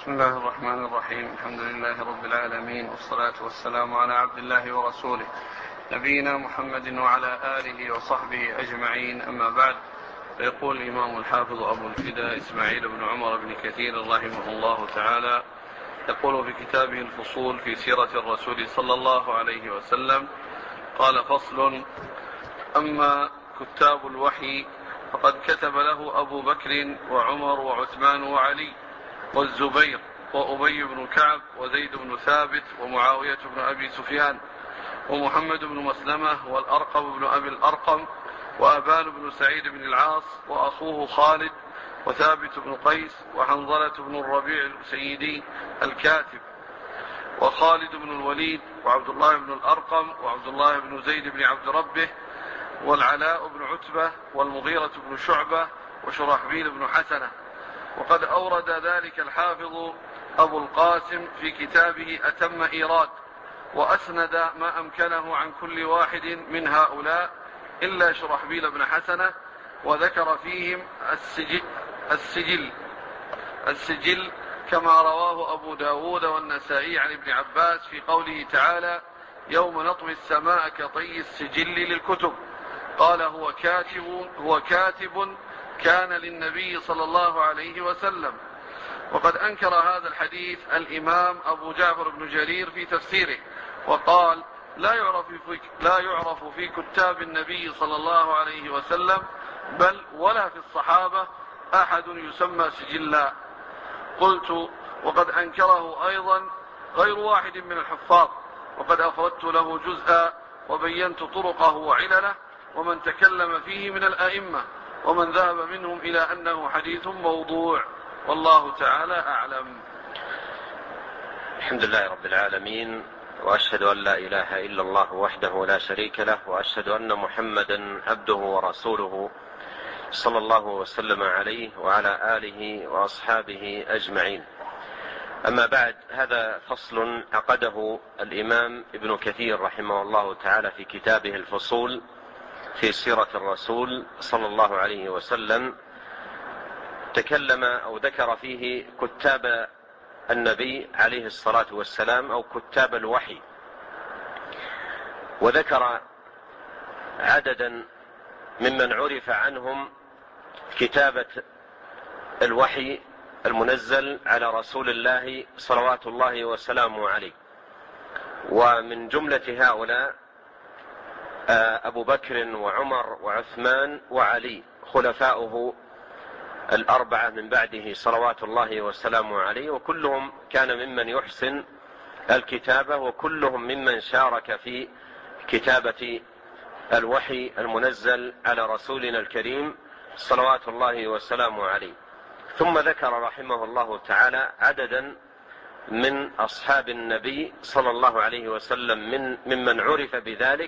بسم الله الرحمن الرحيم. الحمد لله رب العالمين، والصلاة والسلام على عبد الله ورسوله نبينا محمد وعلى آله وصحبه أجمعين، أما بعد. فيقول الإمام الحافظ أبو الفداء إسماعيل بن عمر بن كثير رحمه الله تعالى، يقول في كتابه الفصول في سيرة الرسول صلى الله عليه وسلم: قال: فصل: أما كتاب الوحي فقد كتب له أبو بكر وعمر وعثمان وعلي والزبير وأبي بن كعب وزيد بن ثابت ومعاوية بن أبي سفيان ومحمد بن مسلمة والأرقم بن أبي الأرقم وأبان بن سعيد بن العاص وأخوه خالد وثابت بن قيس وحنظلة بن الربيع السيدي الكاتب وخالد بن الوليد وعبد الله بن الأرقم وعبد الله بن زيد بن عبد ربه والعلاء بن عتبة والمغيرة بن شعبة وشرحبيل بن حسنة. وقد أورد ذلك الحافظ أبو القاسم في كتابه أتم إيراد، وأسند ما أمكنه عن كل واحد من هؤلاء إلا شرحبيل بن حسنة، وذكر فيهم السجل كما رواه أبو داود والنسائي عن ابن عباس في قوله تعالى: يوم نطوي السماء كطي السجل للكتب. قال: هو كاتب كان للنبي صلى الله عليه وسلم. وقد أنكر هذا الحديث الإمام أبو جعفر بن جرير في تفسيره، وقال: لا يعرف في كتاب النبي صلى الله عليه وسلم بل ولا في الصحابة أحد يسمى سجلا. قلت: وقد أنكره أيضا غير واحد من الحفاظ، وقد أفردت له جزءا وبينت طرقه وعلله ومن تكلم فيه من الأئمة ومن ذهب منهم إلى أنه حديث موضوع، والله تعالى أعلم. الحمد لله رب العالمين، وأشهد أن لا إله إلا الله وحده لا شريك له، وأشهد أن محمدا عبده ورسوله صلى الله وسلم عليه وعلى آله وأصحابه أجمعين. أما بعد، هذا فصل عقده الإمام ابن كثير رحمه الله تعالى في كتابه الفصول في سيرة الرسول صلى الله عليه وسلم. تكلم أو ذكر فيه كتاب النبي عليه الصلاة والسلام أو كتاب الوحي، وذكر عددا ممن عرف عنهم كتابة الوحي المنزل على رسول الله صلوات الله وسلامه عليه. ومن جملة هؤلاء أبو بكر وعمر وعثمان وعلي خلفاؤه الأربعة من بعده صلوات الله وسلامه عليه، وكلهم كان ممن يحسن الكتابة، وكلهم ممن شارك في كتابة الوحي المنزل على رسولنا الكريم صلوات الله وسلامه عليه. ثم ذكر رحمه الله تعالى عددا من أصحاب النبي صلى الله عليه وسلم ممن عرف بذلك،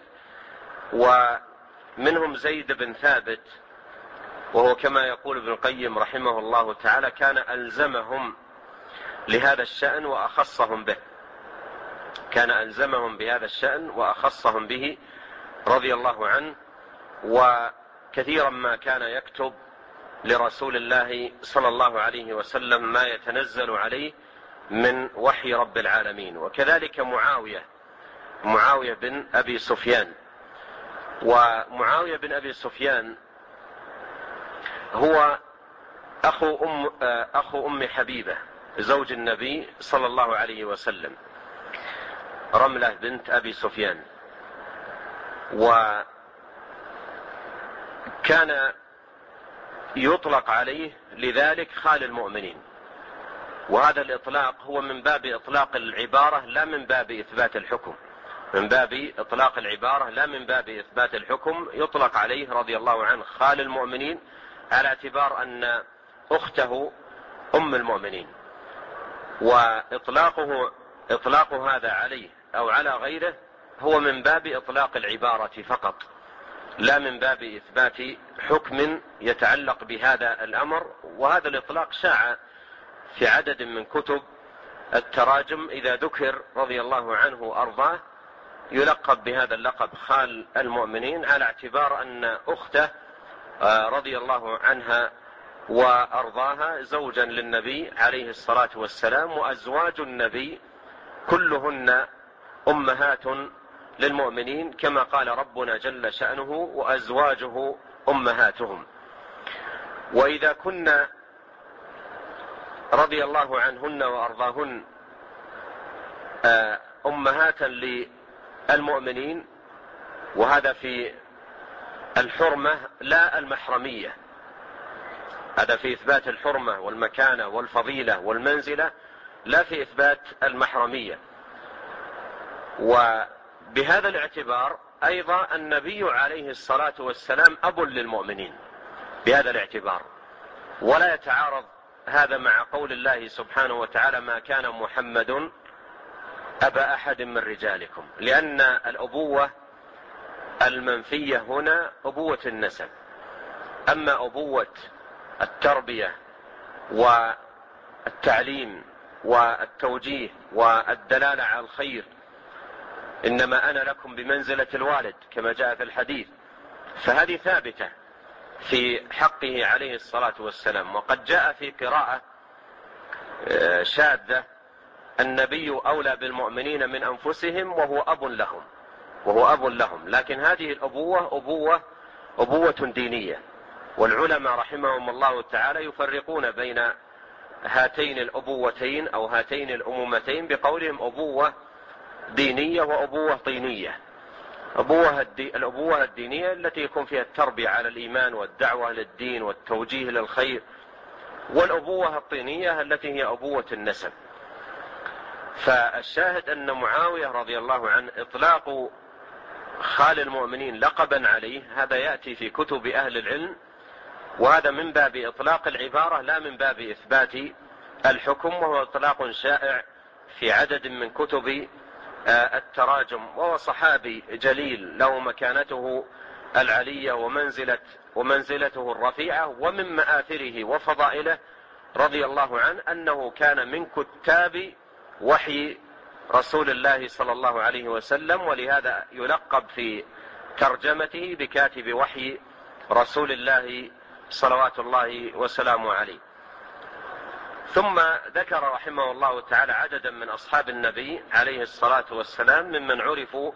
ومنهم زيد بن ثابت، وهو كما يقول ابن القيم رحمه الله تعالى كان ألزمهم لهذا الشأن وأخصهم به، كان ألزمهم بهذا الشأن وأخصهم به رضي الله عنه، وكثيرا ما كان يكتب لرسول الله صلى الله عليه وسلم ما يتنزل عليه من وحي رب العالمين. وكذلك معاوية بن أبي سفيان. ومعاوية بن أبي سفيان هو أخو أم حبيبة زوج النبي صلى الله عليه وسلم، رملة بنت أبي سفيان، وكان يطلق عليه لذلك خال المؤمنين. وهذا الإطلاق هو من باب إطلاق العبارة لا من باب إثبات الحكم، من باب إطلاق العبارة لا من باب إثبات الحكم. يطلق عليه رضي الله عنه خال المؤمنين على اعتبار أن أخته أم المؤمنين، وإطلاق هذا عليه أو على غيره هو من باب إطلاق العبارة فقط، لا من باب إثبات حكم يتعلق بهذا الأمر. وهذا الإطلاق شاع في عدد من كتب التراجم، إذا ذكر رضي الله عنه وأرضاه يلقب بهذا اللقب خال المؤمنين على اعتبار أن أخته رضي الله عنها وأرضاها زوجا للنبي عليه الصلاة والسلام، وأزواج النبي كلهن أمهات للمؤمنين كما قال ربنا جل شأنه وأزواجه أمهاتهم. وإذا كنا رضي الله عنهن وأرضاهن أمهات للمؤمنين، وهذا في الحرمة لا المحرمية، هذا في إثبات الحرمة والمكانة والفضيلة والمنزلة، لا في إثبات المحرمية. وبهذا الاعتبار أيضا النبي عليه الصلاة والسلام أب للمؤمنين بهذا الاعتبار، ولا يتعارض هذا مع قول الله سبحانه وتعالى: ما كان محمد أبا أحد من رجالكم، لأن الأبوة المنفية هنا أبوة النسب، أما أبوة التربية والتعليم والتوجيه والدلالة على الخير، إنما أنا لكم بمنزلة الوالد كما جاء في الحديث، فهذه ثابتة في حقه عليه الصلاة والسلام. وقد جاء في قراءة شاذة: النبي أولى بالمؤمنين من أنفسهم وهو أب لهم. لكن هذه الأبوة أبوة دينية، والعلماء رحمهم الله تعالى يفرقون بين هاتين الأبوتين أو هاتين الأمومتين بقولهم أبوة دينية وأبوة طينية. الأبوة الدينية التي يكون فيها التربية على الإيمان والدعوة للدين والتوجيه للخير، والأبوة الطينية التي هي أبوة النسب. فالشاهد أن معاوية رضي الله عنه إطلاق خال المؤمنين لقبا عليه هذا يأتي في كتب أهل العلم، وهذا من باب إطلاق العبارة لا من باب إثبات الحكم، وهو إطلاق شائع في عدد من كتب التراجم. وهو صحابي جليل له مكانته العلية ومنزلته الرفيعة، ومن مآثره وفضائله رضي الله عنه أنه كان من كتاب وحي رسول الله صلى الله عليه وسلم، ولهذا يلقب في ترجمته بكاتب وحي رسول الله صلوات الله وسلامه عليه. ثم ذكر رحمه الله تعالى عددا من أصحاب النبي عليه الصلاة والسلام ممن عرفوا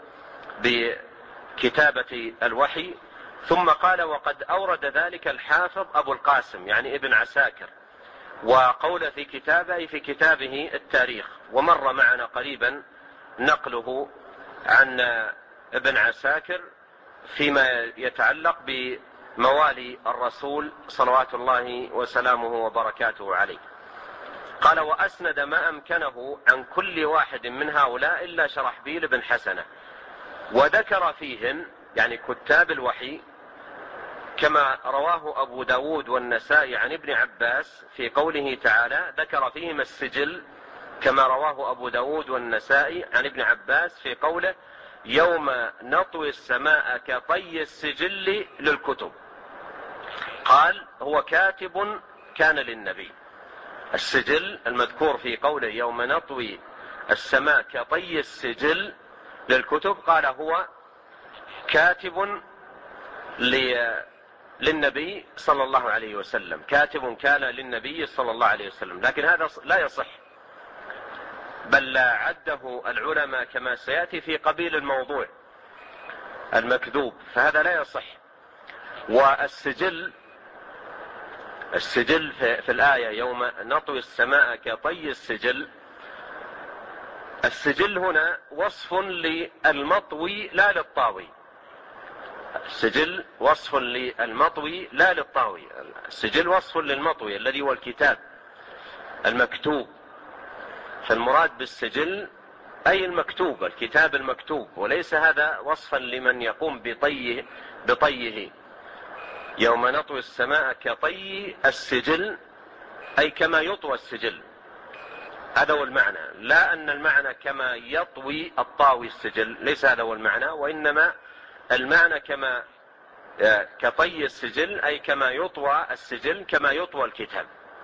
بكتابة الوحي، ثم قال: وقد أورد ذلك الحافظ أبو القاسم يعني ابن عساكر، وقول في كتابه التاريخ، ومر معنا قريبا نقله عن ابن عساكر فيما يتعلق بموالي الرسول صلوات الله وسلامه وبركاته عليه. قال: وأسند ما أمكنه عن كل واحد من هؤلاء إلا شرحبيل بن حسنة، وذكر فيهم يعني كتاب الوحي كما رواه أبو داود والنسائي عن ابن عباس في قوله تعالى، ذكر فيهم السجل كما رواه أبو داود والنسائي عن ابن عباس في قوله: يوم نطوي السماء كطي السجل للكتب. قال: هو كاتب كان للنبي. السجل المذكور في قوله يوم نطوي السماء كطي السجل للكتب، قال هو كاتب للنبي صلى الله عليه وسلم، كاتب كان للنبي صلى الله عليه وسلم. لكن هذا لا يصح، بل عده العلماء كما سيأتي في قبيل الموضوع المكذوب، فهذا لا يصح. والسجل في الآية يوم نطوي السماء كطي السجل، السجل هنا وصف للمطوي لا للطاوي. السجل وصف للمطوي لا للطاوي، السجل وصف للمطوي الذي هو الكتاب المكتوب، فالمراد بالسجل أي المكتوب، الكتاب المكتوب، وليس هذا وصفا لمن يقوم بطيه. يوم نطوي السماء كطي السجل أي كما يطوى السجل، هذا هو المعنى، لا أن المعنى كما يطوي الطاوي السجل، ليس هذا هو المعنى، وإنما المعنى كطي السجل أي كما يطوى السجل كما يطوى الكتاب.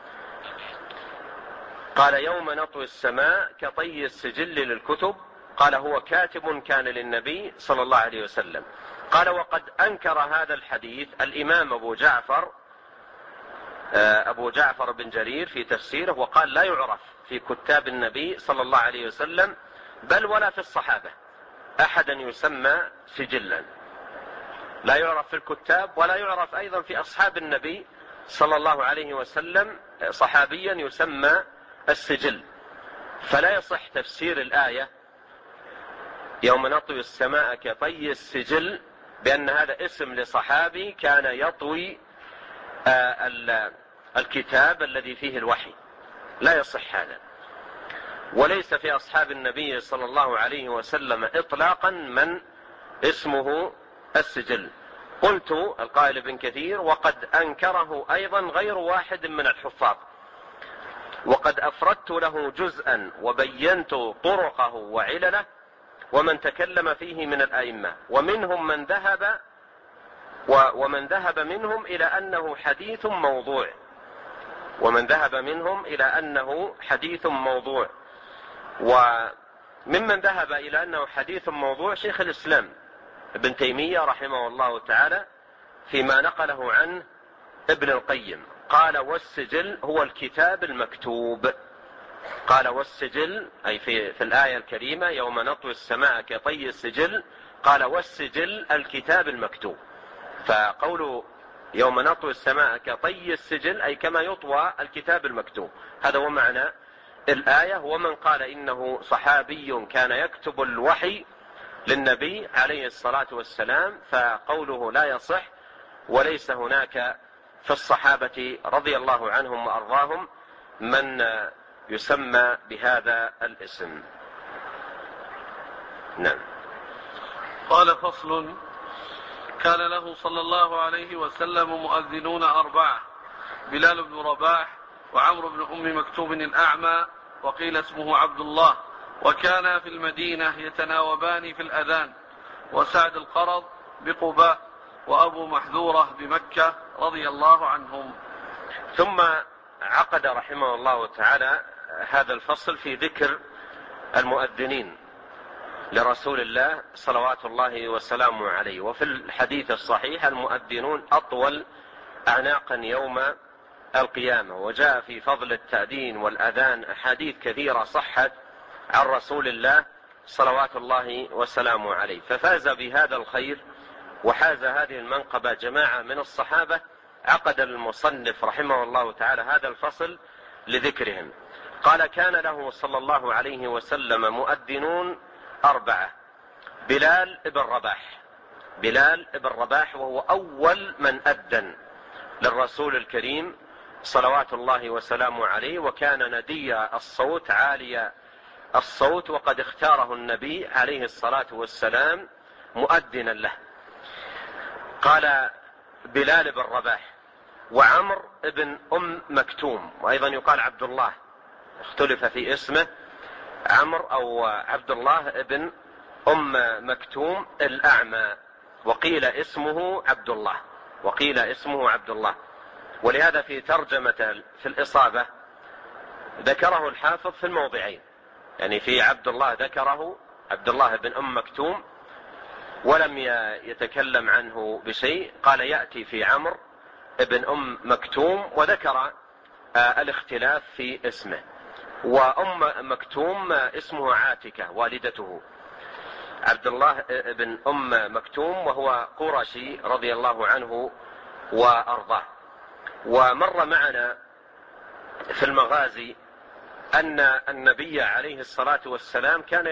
قال: يوم نطوي السماء كطي السجل للكتب، قال هو كاتب كان للنبي صلى الله عليه وسلم. قال: وقد أنكر هذا الحديث الإمام أبو جعفر أبو جعفر بن جرير في تفسيره وقال: لا يعرف في كتاب النبي صلى الله عليه وسلم بل ولا في الصحابة أحدا يسمى سجلا، لا يعرف في الكتاب ولا يعرف أيضا في أصحاب النبي صلى الله عليه وسلم صحابيا يسمى السجل. فلا يصح تفسير الآية يوم نطوي السماء كطي السجل بأن هذا اسم لصحابي كان يطوي الكتاب الذي فيه الوحي، لا يصح هذا. وليس في أصحاب النبي صلى الله عليه وسلم إطلاقا من اسمه السجل. قلت القائل ابن كثير: وقد أنكره أيضا غير واحد من الحفاظ، وقد أفردت له جزءا وبينت طرقه وعلله ومن تكلم فيه من الأئمة، ومنهم من ذهب منهم إلى أنه حديث موضوع، وممن ذهب إلى أنه حديث موضوع شيخ الإسلام ابن تيمية رحمه الله تعالى فيما نقله عنه ابن القيم، قال: والسجل هو الكتاب المكتوب. قال: والسجل أي في الآية الكريمة يوم نطوي السماء كطي السجل، قال: والسجل الكتاب المكتوب. فقول يوم نطوي السماء كطي السجل أي كما يطوى الكتاب المكتوب، هذا هو معنى الآية. ومن قال إنه صحابي كان يكتب الوحي للنبي عليه الصلاة والسلام فقوله لا يصح، وليس هناك في الصحابة رضي الله عنهم وأرضاهم من يسمى بهذا الاسم. نعم. قال: فصل: كان له صلى الله عليه وسلم مؤذنون 4: بلال بن رباح، وعمرو بن أم مكتوم الأعمى، وقيل اسمه عبد الله، وكان في المدينة يتناوبان في الأذان، وسعد القرض بقباء، وأبو محذورة بمكة رضي الله عنهم. ثم عقد رحمه الله تعالى هذا الفصل في ذكر المؤذنين لرسول الله صلوات الله وسلامه عليه. وفي الحديث الصحيح: المؤذنون أطول أعناقا يوم القيامة. وجاء في فضل التأذين والأذان أحاديث كثيرة صحت عن رسول الله صلوات الله وسلامه عليه. ففاز بهذا الخير وحاز هذه المنقبة جماعة من الصحابة. عقد المصنف رحمه الله تعالى هذا الفصل لذكرهم. قال: كان له صلى الله عليه وسلم مؤذنون 4: بلال بن رباح وهو أول من أذن للرسول الكريم صلوات الله وسلامه عليه، وكان ندي الصوت عالي الصوت، وقد اختاره النبي عليه الصلاة والسلام مؤذنا له. قال: بلال بن رباح، وعمر بن أم مكتوم، وأيضا يقال عبد الله، اختلف في اسمه عمر أو عبد الله بن أم مكتوم الأعمى، وقيل اسمه عبد الله. ولهذا في ترجمة في الإصابة ذكره الحافظ في الموضعين، يعني في عبد الله ذكره عبد الله بن أم مكتوم ولم يتكلم عنه بشيء، قال يأتي في عمر بن أم مكتوم، وذكر الاختلاف في اسمه. وأم مكتوم اسمه عاتكة والدته، عبد الله بن أم مكتوم وهو قرشي رضي الله عنه وأرضاه. ومر معنا في المغازي أن النبي عليه الصلاة والسلام كان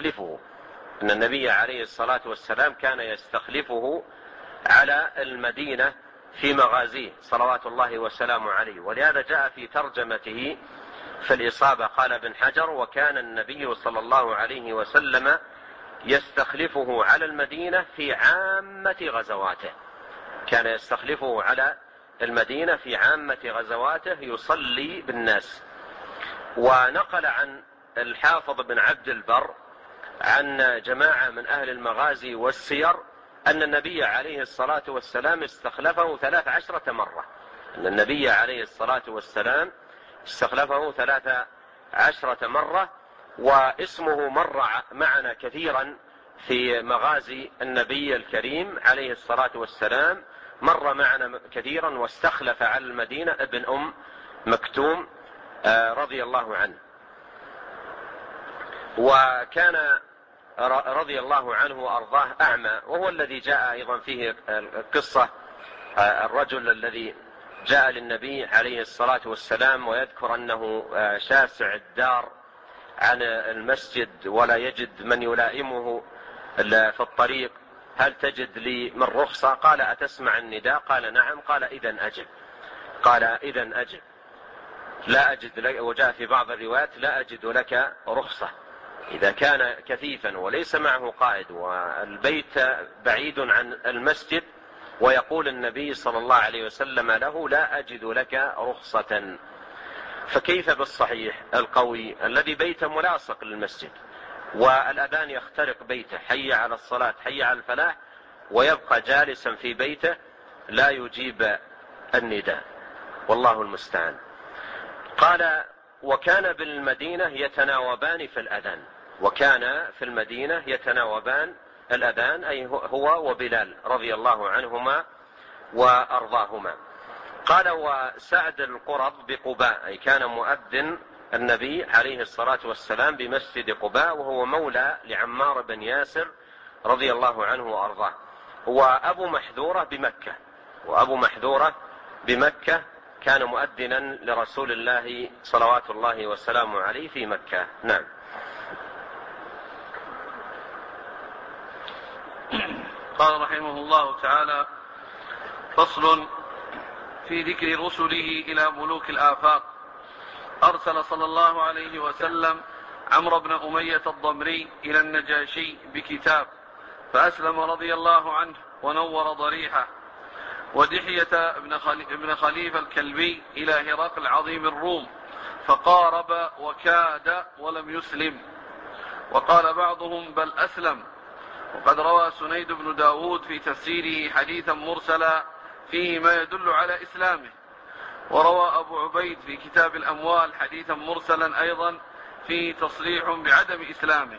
يستخلفه على المدينة في مغازيه صلوات الله وسلامه عليه. ولهذا جاء في ترجمته في الإصابة قال ابن حجر: وكان النبي صلى الله عليه وسلم يستخلفه على المدينة في عامة غزواته، كان يستخلفه على المدينة في عامة غزواته يصلي بالناس. ونقل عن الحافظ بن عبد البر عن جماعة من أهل المغازي والسير أن النبي عليه الصلاة والسلام استخلفه 13 مرة، استخلفه 13 مرة. واسمه مر معنا كثيرا في مغازي النبي الكريم عليه الصلاة والسلام، مر معنا كثيرا واستخلف على المدينة ابن أم مكتوم رضي الله عنه. وكان رضي الله عنه وأرضاه أعمى، وهو الذي جاء أيضا فيه قصة الرجل الذي جاء للنبي عليه الصلاة والسلام ويذكر أنه شاسع الدار عن المسجد ولا يجد من يلائمه في الطريق، هل تجد لي من رخصة؟ قال أتسمع النداء؟ قال نعم. قال إذن أجب. قال إذن أجب، لا أجد لك. وجاء في بعض الروايات لا أجد لك رخصة. إذا كان كثيفا وليس معه قائد والبيت بعيد عن المسجد ويقول النبي صلى الله عليه وسلم له لا أجد لك رخصة، فكيف بالصحيح القوي الذي بيته ملاصق للمسجد والأذان يخترق بيته، حي على الصلاة حي على الفلاح، ويبقى جالسا في بيته لا يجيب النداء، والله المستعان. قال وكان بالمدينة يتناوبان في الأذان، وكان في المدينة يتناوبان الأذان، أي هو وبلال رضي الله عنهما وأرضاهما. قال وسعد القرظ بقباء، أي كان مؤذن النبي عليه الصلاة والسلام بمسجد قباء، وهو مولى لعمار بن ياسر رضي الله عنه وأرضاه. وأبو محذورة بمكة، وأبو محذورة بمكة كان مؤذنا لرسول الله صلوات الله وسلامه عليه في مكة. نعم. قال رحمه الله تعالى: فصل في ذكر رسله إلى ملوك الآفاق. أرسل صلى الله عليه وسلم عمرو بن أمية الضمري إلى النجاشي بكتاب، فأسلم رضي الله عنه ونور ضريحه، ودحية ابن خليفة الكلبي إلى هرقل عظيم الروم، فقارب وكاد ولم يسلم، وقال بعضهم بل أسلم. وقد روى سنيد بن داود في تفسيره حديثا مرسلا فيه ما يدل على إسلامه، وروى أبو عبيد في كتاب الأموال حديثا مرسلا أيضا فيه تصريح بعدم إسلامه.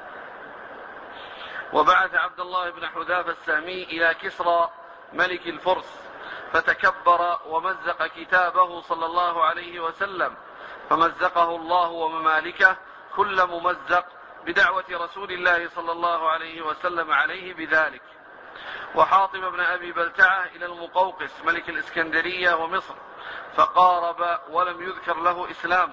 وبعث عبد الله بن حذافة السهمي إلى كسرى ملك الفرس، فتكبر ومزق كتابه صلى الله عليه وسلم، فمزقه الله وممالكه كل ممزق بدعوة رسول الله صلى الله عليه وسلم عليه بذلك. وحاطب بن أبي بلتعة إلى المقوقس ملك الإسكندرية ومصر، فقارب ولم يذكر له إسلام،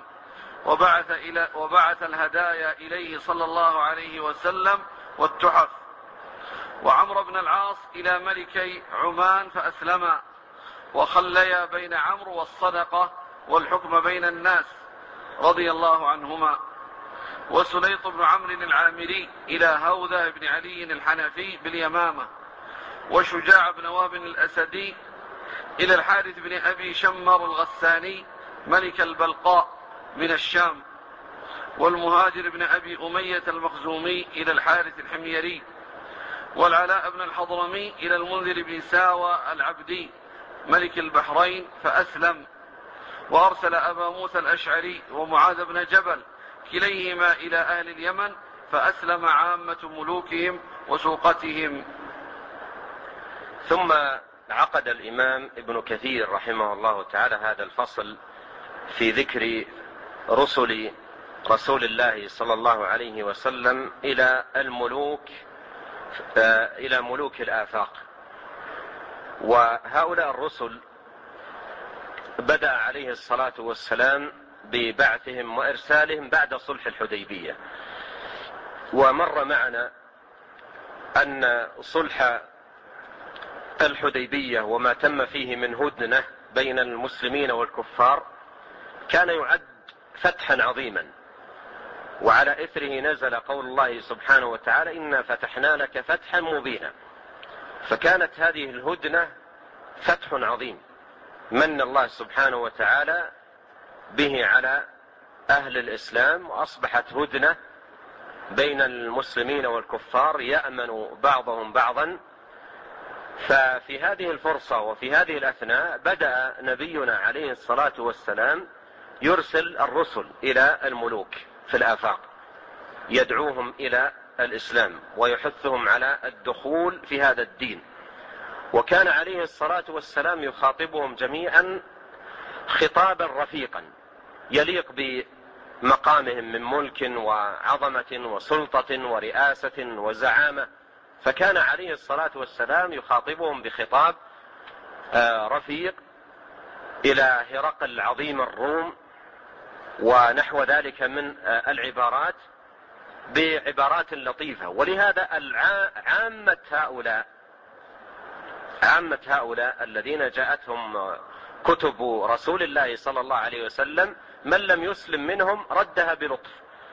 وبعث الهدايا إليه صلى الله عليه وسلم والتحف. وعمرو بن العاص إلى ملكي عمان فأسلما، وخليا بين عمرو والصدقة والحكم بين الناس رضي الله عنهما. وسليط بن عمرو العامري إلى هوذة بن علي الحنفي باليمامة. وشجاع بن وهب الأسدي إلى الحارث بن أبي شمر الغساني ملك البلقاء من الشام. والمهاجر بن أبي أمية المخزومي إلى الحارث الحميري. والعلاء بن الحضرمي إلى المنذر بن ساوى العبدي ملك البحرين فأسلم. وأرسل أبا موسى الأشعري ومعاذ بن جبل كليهما إلى أهل اليمن، فأسلم عامة ملوكهم وسوقتهم. ثم عقد الإمام ابن كثير رحمه الله تعالى هذا الفصل في ذكر رسل رسول الله صلى الله عليه وسلم إلى ملوك الآفاق. وهؤلاء الرسل بدأ عليه الصلاة والسلام ببعثهم وإرسالهم بعد صلح الحديبية. ومر معنا أن صلح الحديبية وما تم فيه من هدنة بين المسلمين والكفار كان يعد فتحا عظيما، وعلى إثره نزل قول الله سبحانه وتعالى إنا فتحنا لك فتحا مبينا. فكانت هذه الهدنة فتح عظيم من الله سبحانه وتعالى به على أهل الإسلام، وأصبحت هدنة بين المسلمين والكفار يأمن بعضهم بعضا. ففي هذه الفرصة وفي هذه الأثناء بدأ نبينا عليه الصلاة والسلام يرسل الرسل إلى الملوك في الآفاق، يدعوهم إلى الإسلام ويحثهم على الدخول في هذا الدين. وكان عليه الصلاة والسلام يخاطبهم جميعا خطابا رفيقا يليق بمقامهم من ملك وعظمة وسلطة ورئاسة وزعامة، فكان عليه الصلاة والسلام يخاطبهم بخطاب رفيق إلى هرقل عظيم الروم ونحو ذلك من العبارات بعبارات لطيفة. ولهذا عامة هؤلاء الذين جاءتهم كتب رسول الله صلى الله عليه وسلم من لم يسلم منهم ردها بلطف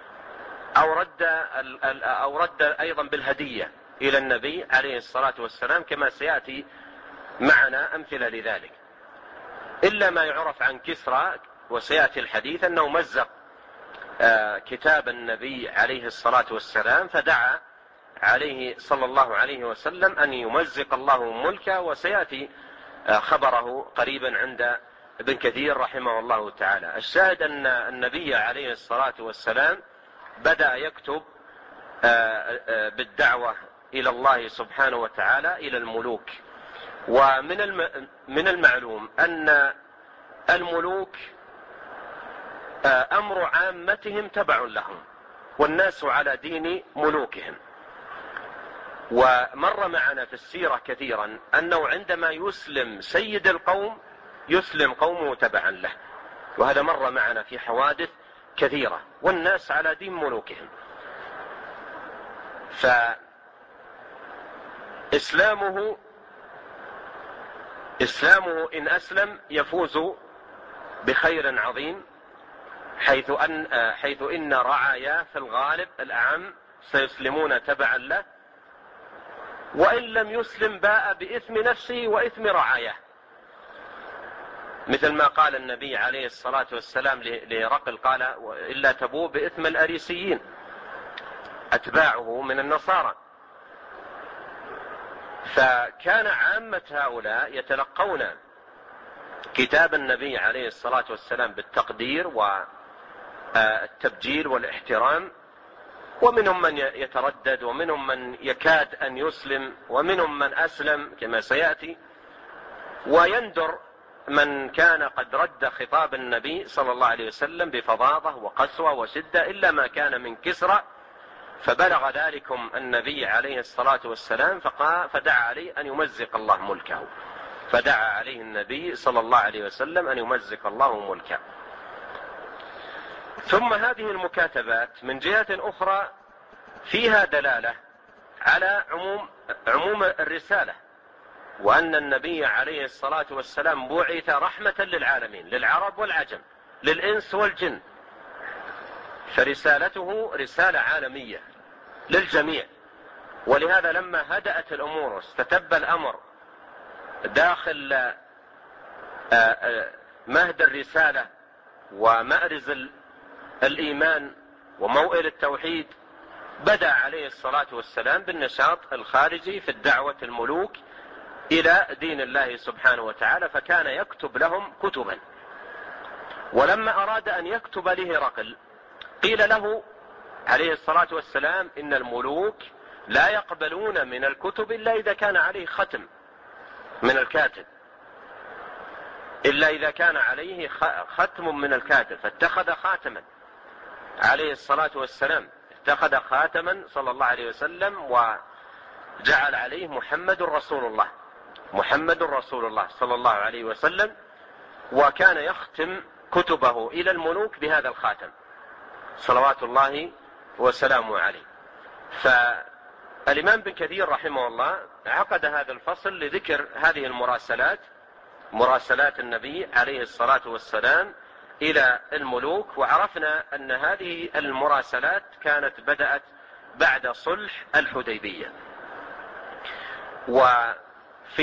أو رد أيضا بالهدية إلى النبي عليه الصلاة والسلام، كما سيأتي معنا أمثلة لذلك، إلا ما يعرف عن كسرى وسيأتي الحديث أنه مزق كتاب النبي عليه الصلاة والسلام، فدعا عليه صلى الله عليه وسلم أن يمزق الله ملكه، وسيأتي خبره قريبا عند ابن كثير رحمه الله تعالى. الشاهد أن النبي عليه الصلاة والسلام بدأ يكتب بالدعوة إلى الله سبحانه وتعالى إلى الملوك. ومن المعلوم أن الملوك أمر عامتهم تبع لهم، والناس على دين ملوكهم. ومر معنا في السيرة كثيرا أنه عندما يسلم سيد القوم يسلم قومه تبعا له، وهذا مر معنا في حوادث كثيرة، والناس على دين ملوكهم. فإسلامه إن أسلم يفوز بخير عظيم، حيث إن رعاياه في الغالب الأعم سيسلمون تبعا له، وإن لم يسلم باء بإثم نفسه وإثم رعاياه، مثل ما قال النبي عليه الصلاة والسلام لهرقل، قال إلا تبوء بإثم الأريسيين أتباعه من النصارى. فكان عامة هؤلاء يتلقون كتاب النبي عليه الصلاة والسلام بالتقدير والتبجيل والاحترام، ومنهم من يتردد، ومنهم من يكاد أن يسلم، ومنهم من أسلم كما سيأتي، ويندر من كان قد رد خطاب النبي صلى الله عليه وسلم بفظاظة وقسوة وشدة، إلا ما كان من كسرى، فبلغ ذلكم النبي عليه الصلاة والسلام فدعا عليه أن يمزق الله ملكه، فدعا عليه النبي صلى الله عليه وسلم أن يمزق الله ملكه. ثم هذه المكاتبات من جهة أخرى فيها دلالة على عموم الرسالة، وأن النبي عليه الصلاة والسلام بعث رحمة للعالمين، للعرب والعجم، للإنس والجن، فرسالته رسالة عالمية للجميع. ولهذا لما هدأت الأمور واستتب الأمر داخل مهد الرسالة ومأرز الإيمان وموئل التوحيد، بدأ عليه الصلاة والسلام بالنشاط الخارجي في الدعوة الملوك إلى دين الله سبحانه وتعالى، فكان يكتب لهم كتبا. ولما أراد أن يكتب لهرقل قيل له عليه الصلاة والسلام إن الملوك لا يقبلون من الكتب إلا إذا كان عليه ختم من الكاتب، إلا إذا كان عليه ختم من الكاتب، فاتخذ خاتما عليه الصلاة والسلام، اتخذ خاتما صلى الله عليه وسلم وجعل عليه محمد رسول الله، محمد رسول الله صلى الله عليه وسلم، وكان يختم كتبه إلى الملوك بهذا الخاتم صلوات الله وسلامه عليه. فالإمام بن كثير رحمه الله عقد هذا الفصل لذكر هذه مراسلات النبي عليه الصلاة والسلام إلى الملوك. وعرفنا أن هذه المراسلات كانت بدأت بعد صلح الحديبية، وفي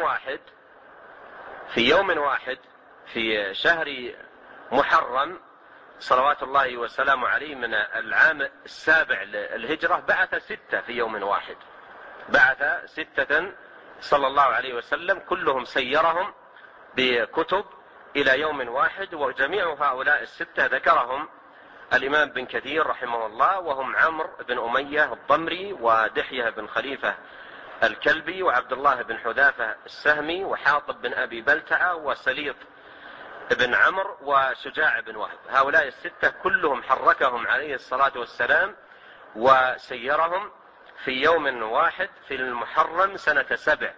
يوم واحد في شهر محرم صلوات الله وسلامه عليه من العام 7 للهجرة بعث 6 في يوم واحد، بعث 6 صلى الله عليه وسلم، كلهم سيرهم بكتب إلى يوم واحد. وجميع هؤلاء 6 ذكرهم الإمام بن كثير رحمه الله، وهم عمرو بن أمية الضمري، ودحية بن خليفة الكلبي، وعبد الله بن حذافة السهمي، وحاطب بن أبي بلتعة، وسليط بن عمرو، وشجاع بن وهب. هؤلاء الستة كلهم حركهم عليه الصلاة والسلام وسيرهم في يوم واحد في المحرم سنة 7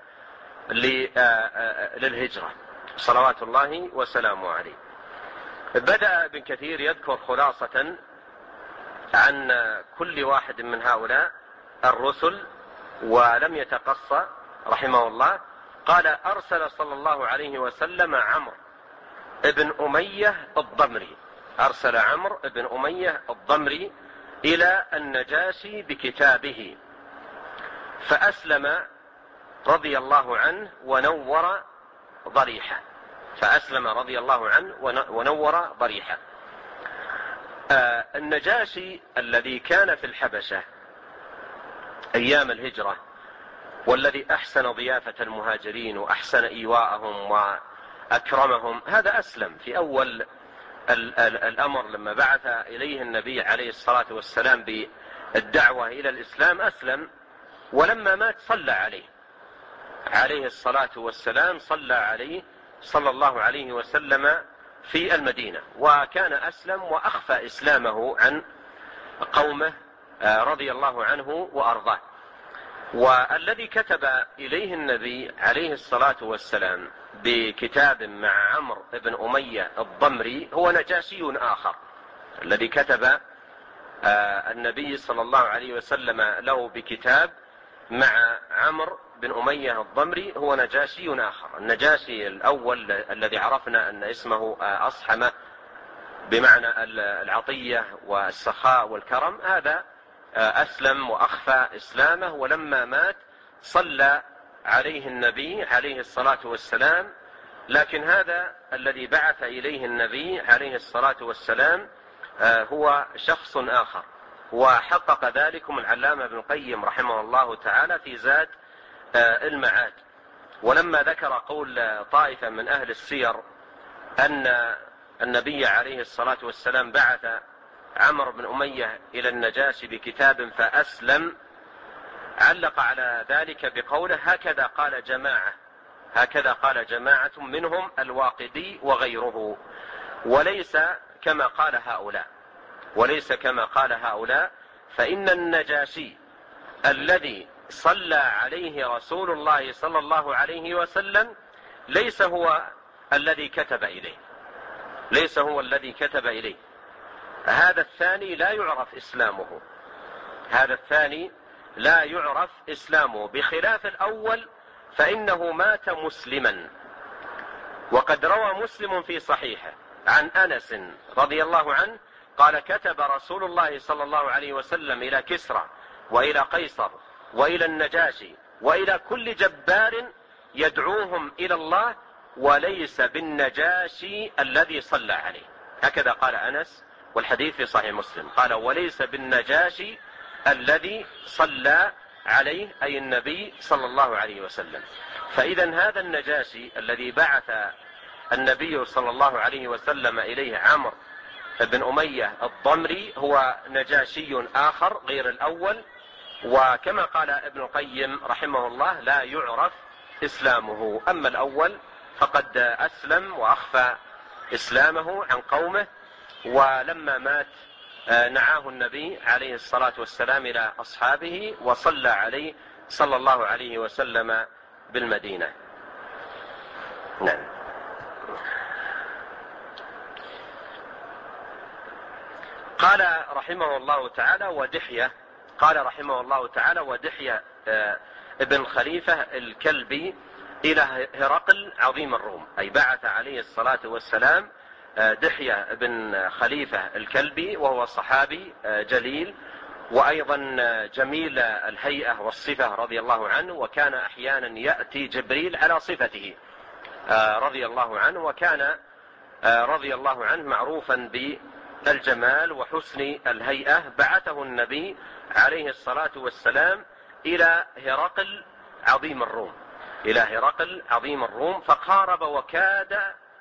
للهجرة صلوات الله وسلامه عليه. بدأ ابن كثير يذكر خلاصة عن كل واحد من هؤلاء الرسل ولم يتقصى رحمه الله. قال: أرسل صلى الله عليه وسلم عمرو ابن أمية الضمري، أرسل عمرو ابن أمية الضمري إلى النجاشي بكتابه، فأسلم رضي الله عنه ونور ضريحه، فأسلم رضي الله عنه ونور ضريحه. النجاشي الذي كان في الحبشة أيام الهجرة، والذي أحسن ضيافة المهاجرين وأحسن إيواءهم وأكرمهم، هذا أسلم في أول الأمر لما بعث إليه النبي عليه الصلاة والسلام بالدعوة إلى الإسلام، أسلم. ولما مات صلى عليه الصلاة والسلام، صلى عليه صلى الله عليه وسلم في المدينة، وكان أسلم وأخفى إسلامه عن قومه رضي الله عنه وأرضاه. والذي كتب إليه النبي عليه الصلاة والسلام بكتاب مع عمرو بن أمية الضمري هو نجاشي آخر. الذي كتب النبي صلى الله عليه وسلم له بكتاب مع عمرو بن أمية الضمري هو نجاشي آخر. النجاشي الأول الذي عرفنا أن اسمه أصحمة بمعنى العطية والسخاء والكرم، هذا أسلم وأخفى إسلامه، ولما مات صلى عليه النبي عليه الصلاة والسلام. لكن هذا الذي بعث إليه النبي عليه الصلاة والسلام هو شخص آخر، وحقق ذلكم العلامة ابن القيم رحمه الله تعالى في زاد المعاد. ولما ذكر قول طائفة من أهل السير أن النبي عليه الصلاة والسلام بعث عمرو بن أمية إلى النجاشي بكتاب فأسلم، علق على ذلك بقوله: هكذا قال جماعة منهم الواقدي وغيره، وليس كما قال هؤلاء، فإن النجاشي الذي صلى عليه رسول الله صلى الله عليه وسلم ليس هو الذي كتب إليه، هذا الثاني لا يعرف إسلامه، بخلاف الأول فإنه مات مسلما. وقد روى مسلم في صحيحه عن أنس رضي الله عنه قال: كتب رسول الله صلى الله عليه وسلم إلى كسرى وإلى قيصر وإلى النجاشي وإلى كل جبار يدعوهم إلى الله، وليس بالنجاشي الذي صلى عليه. هكذا قال أنس، والحديث في صحيح مسلم، قال: وليس بالنجاشي الذي صلى عليه، أي النبي صلى الله عليه وسلم. فإذا هذا النجاشي الذي بعث النبي صلى الله عليه وسلم إليه عمرو بن أمية الضمري هو نجاشي آخر غير الأول. وكما قال ابن القيم رحمه الله لا يعرف إسلامه. أما الأول فقد أسلم وأخفى إسلامه عن قومه، ولما مات نعاه النبي عليه الصلاة والسلام إلى أصحابه وصلى عليه صلى الله عليه وسلم بالمدينة. نعم. قال رحمه الله تعالى: ودحية ابن خليفة الكلبي إلى هرقل عظيم الروم، أي بعث عليه الصلاة والسلام دحية بن خليفة الكلبي، وهو صحابي جليل وأيضا جميل الهيئة والصفة رضي الله عنه، وكان أحيانا يأتي جبريل على صفته رضي الله عنه، وكان رضي الله عنه معروفا بالجمال وحسن الهيئة. بعثه النبي عليه الصلاة والسلام إلى هرقل عظيم الروم، فقارب وكاد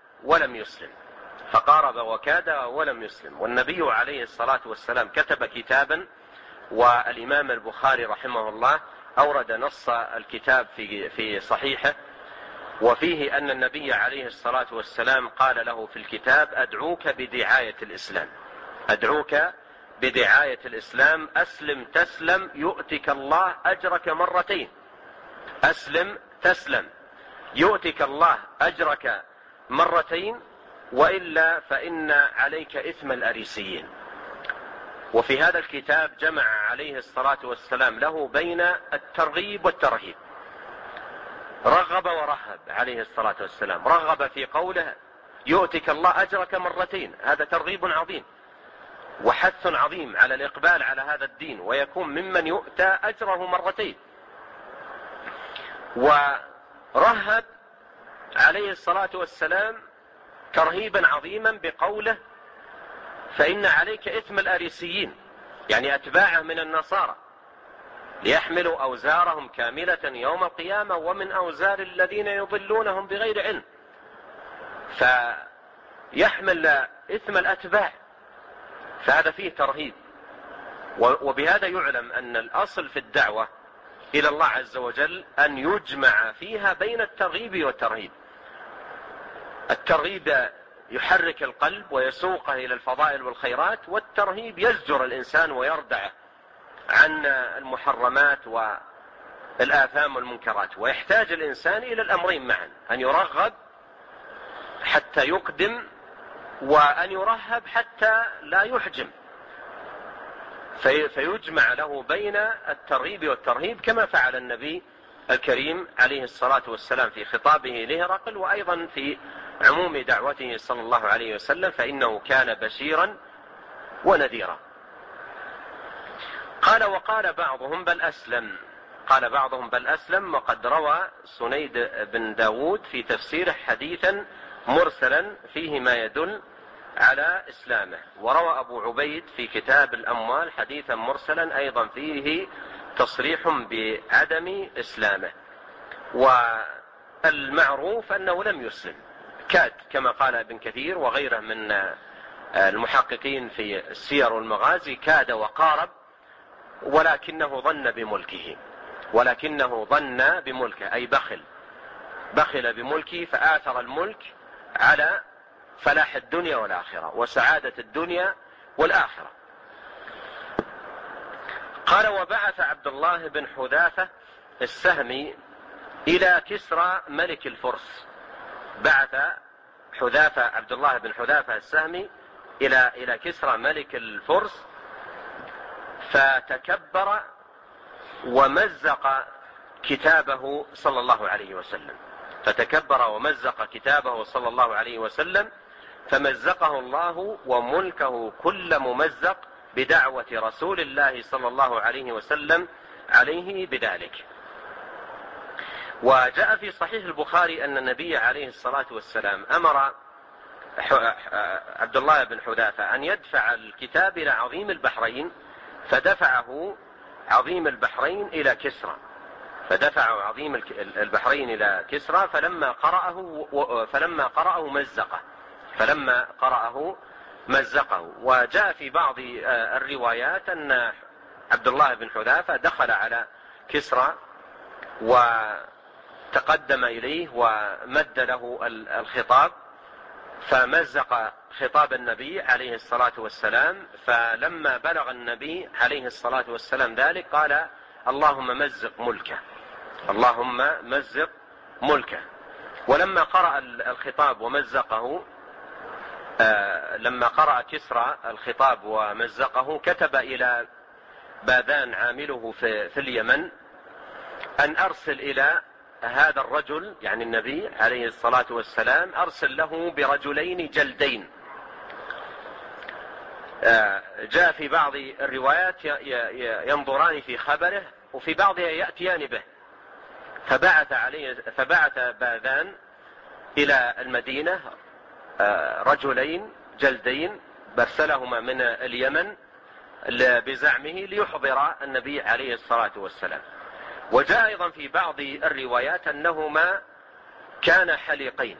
ولم يسلم. والنبي عليه الصلاة والسلام كتب كتابا، والإمام البخاري رحمه الله أورد نص الكتاب في صحيحه، وفيه أن النبي عليه الصلاة والسلام قال له في الكتاب: أدعوك بدعاية الإسلام، أدعوك بدعاية الإسلام، أسلم تسلم يؤتك الله أجرك مرتين، أسلم تسلم يؤتك الله أجرك مرتين، وإلا فإن عليك إثم الأريسيين. وفي هذا الكتاب جمع عليه الصلاة والسلام له بين الترغيب والترهيب، رغب ورهب عليه الصلاة والسلام. رغب في قوله: يؤتك الله أجرك مرتين، هذا ترغيب عظيم وحث عظيم على الإقبال على هذا الدين، ويكون ممن يؤتى أجره مرتين. ورهب عليه الصلاة والسلام ترهيبا عظيما بقوله: فإن عليك إثم الأريسيين، يعني أتباعه من النصارى، ليحملوا أوزارهم كاملة يوم القيامة ومن أوزار الذين يضلونهم بغير علم. فيحمل إثم الأتباع، فهذا فيه ترهيب. وبهذا يعلم أن الأصل في الدعوة إلى الله عز وجل أن يجمع فيها بين الترغيب والترهيب. الترغيب يحرك القلب ويسوقه إلى الفضائل والخيرات، والترهيب يزجر الإنسان ويردعه عن المحرمات والآثام والمنكرات. ويحتاج الإنسان إلى الأمرين معا: أن يرغب حتى يقدم، وأن يرهب حتى لا يحجم، فيجمع له بين الترغيب والترهيب، كما فعل النبي الكريم عليه الصلاة والسلام في خطابه لهرقل، وأيضا في عموم دعوته صلى الله عليه وسلم، فإنه كان بشيرا ونذيرا. قال: وقال بعضهم بل أسلم، قال بعضهم بل أسلم. وقد روى سنيد بن داود في تفسيره حديثا مرسلا فيه ما يدل على إسلامه، وروى أبو عبيد في كتاب الأموال حديثا مرسلا أيضا فيه تصريح بعدم إسلامه. والمعروف أنه لم يسلم، كاد، كما قال ابن كثير وغيره من المحققين في السير والمغازي، كاد وقارب، ولكنه ظن بملكه، ولكنه ظن بملكه، أي بخل بملكه، فآثر الملك على فلاح الدنيا والآخرة وسعادة الدنيا والآخرة. قال: وبعث عبد الله بن حذافة السهمي إلى كسرى ملك الفرس. بعث عبد الله بن حذافة السهمي إلى كسرى ملك الفرس، فتكبر ومزق كتابه صلى الله عليه وسلم، فتكبر ومزق كتابه صلى الله عليه وسلم، فمزقه الله وملكه كل ممزق بدعوة رسول الله صلى الله عليه وسلم عليه بذلك. وجاء في صحيح البخاري أن النبي عليه الصلاة والسلام أمر عبد الله بن حذافة أن يدفع الكتاب إلى عظيم البحرين، فدفعه عظيم البحرين إلى كسرى، فدفع عظيم البحرين إلى كسرى، فلما قرأه مزقه. وجاء في بعض الروايات أن عبد الله بن حذافة دخل على كسرى وتقدم إليه ومد له الخطاب، فمزق خطاب النبي عليه الصلاة والسلام. فلما بلغ النبي عليه الصلاة والسلام ذلك قال: اللهم مزق ملكه، اللهم مزق ملكه. ولما قرأ الخطاب ومزقه، لما قرأ كسرى الخطاب ومزقه، كتب إلى باذان عامله في اليمن أن أرسل إلى هذا الرجل، يعني النبي عليه الصلاة والسلام، أرسل له برجلين جلدين. جاء في بعض الروايات ينظران في خبره، وفي بعضها يأتيان به. فبعث باذان إلى المدينة رجلين جلدين برسلهما من اليمن بزعمه ليحضر النبي عليه الصلاة والسلام. وجاء أيضا في بعض الروايات أنهما كان حليقين،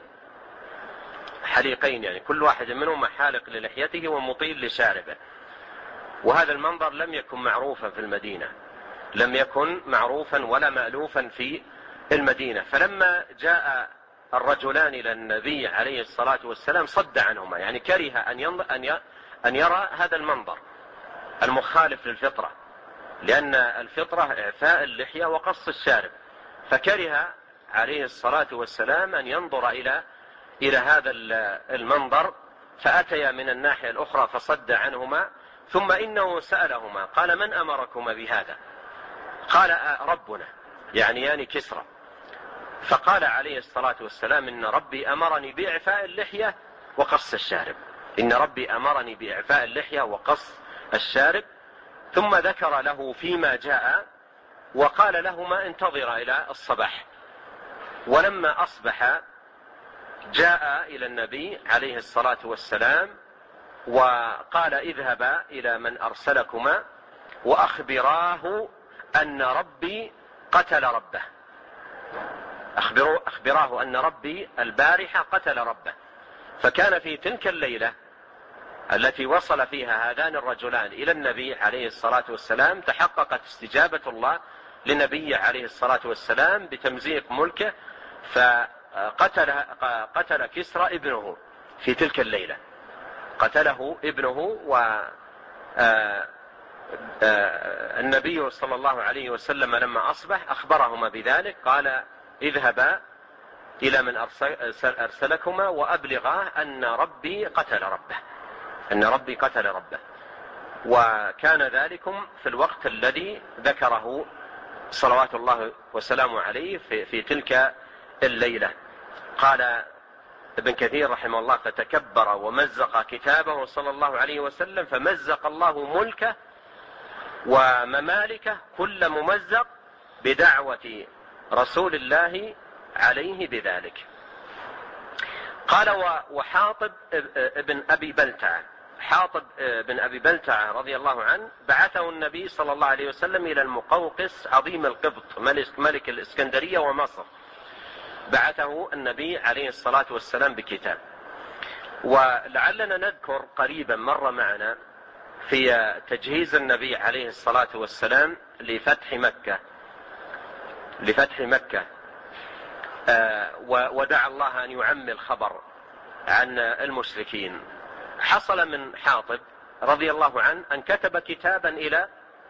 يعني كل واحد منهما حالق للحيته ومطيل لشاربه. وهذا المنظر لم يكن معروفا في المدينة، لم يكن معروفا ولا مألوفا في المدينة. فلما جاء الرجلان إلى النبي عليه الصلاة والسلام صد عنهما، يعني كره أن يرى هذا المنظر المخالف للفطرة، لأن الفطرة إعفاء اللحية وقص الشارب، فكره عليه الصلاة والسلام أن ينظر إلى هذا المنظر، فأتيا من الناحية الأخرى فصد عنهما. ثم إنه سألهما قال: من أمركما بهذا؟ قال: ربنا، يعني كسرى. فقال عليه الصلاة والسلام: إن ربي أمرني بإعفاء اللحية وقص الشارب، إن ربي أمرني بإعفاء اللحية وقص الشارب. ثم ذكر له فيما جاء وقال لهما: انتظر إلى الصباح. ولما أصبح جاء إلى النبي عليه الصلاة والسلام وقال: اذهبا إلى من أرسلكما وأخبراه أن ربي قتل ربه، أخبراه أن ربي البارحة قتل ربه. فكان في تلك الليلة التي وصل فيها هذان الرجلان إلى النبي عليه الصلاة والسلام تحققت استجابة الله لنبي عليه الصلاة والسلام بتمزيق ملكه، فقتل كسرى ابنه في تلك الليلة، قتله ابنه. والنبي صلى الله عليه وسلم لما أصبح أخبرهما بذلك، قال: اذهبا إلى من أرسلكما وأبلغاه أن ربي قتل ربه، أن ربي قتل ربه. وكان ذلكم في الوقت الذي ذكره صلوات الله وسلامه عليه في تلك الليلة. قال ابن كثير رحمه الله: فتكبر ومزق كتابه صلى الله عليه وسلم، فمزق الله ملكه وممالكه كل ممزق بدعوة رسول الله عليه بذلك. قال: وحاطب ابن أبي بلتعة، حاطب بن أبي بلتعة رضي الله عنه بعثه النبي صلى الله عليه وسلم إلى المقوقس عظيم القبط ملك الإسكندرية ومصر، بعثه النبي عليه الصلاة والسلام بكتاب. ولعلنا نذكر قريبا مر معنا في تجهيز النبي عليه الصلاة والسلام لفتح مكة ودعا الله أن يعمي الخبر عن المشركين. حصل من حاطب رضي الله عنه أن كتب كتابا إلى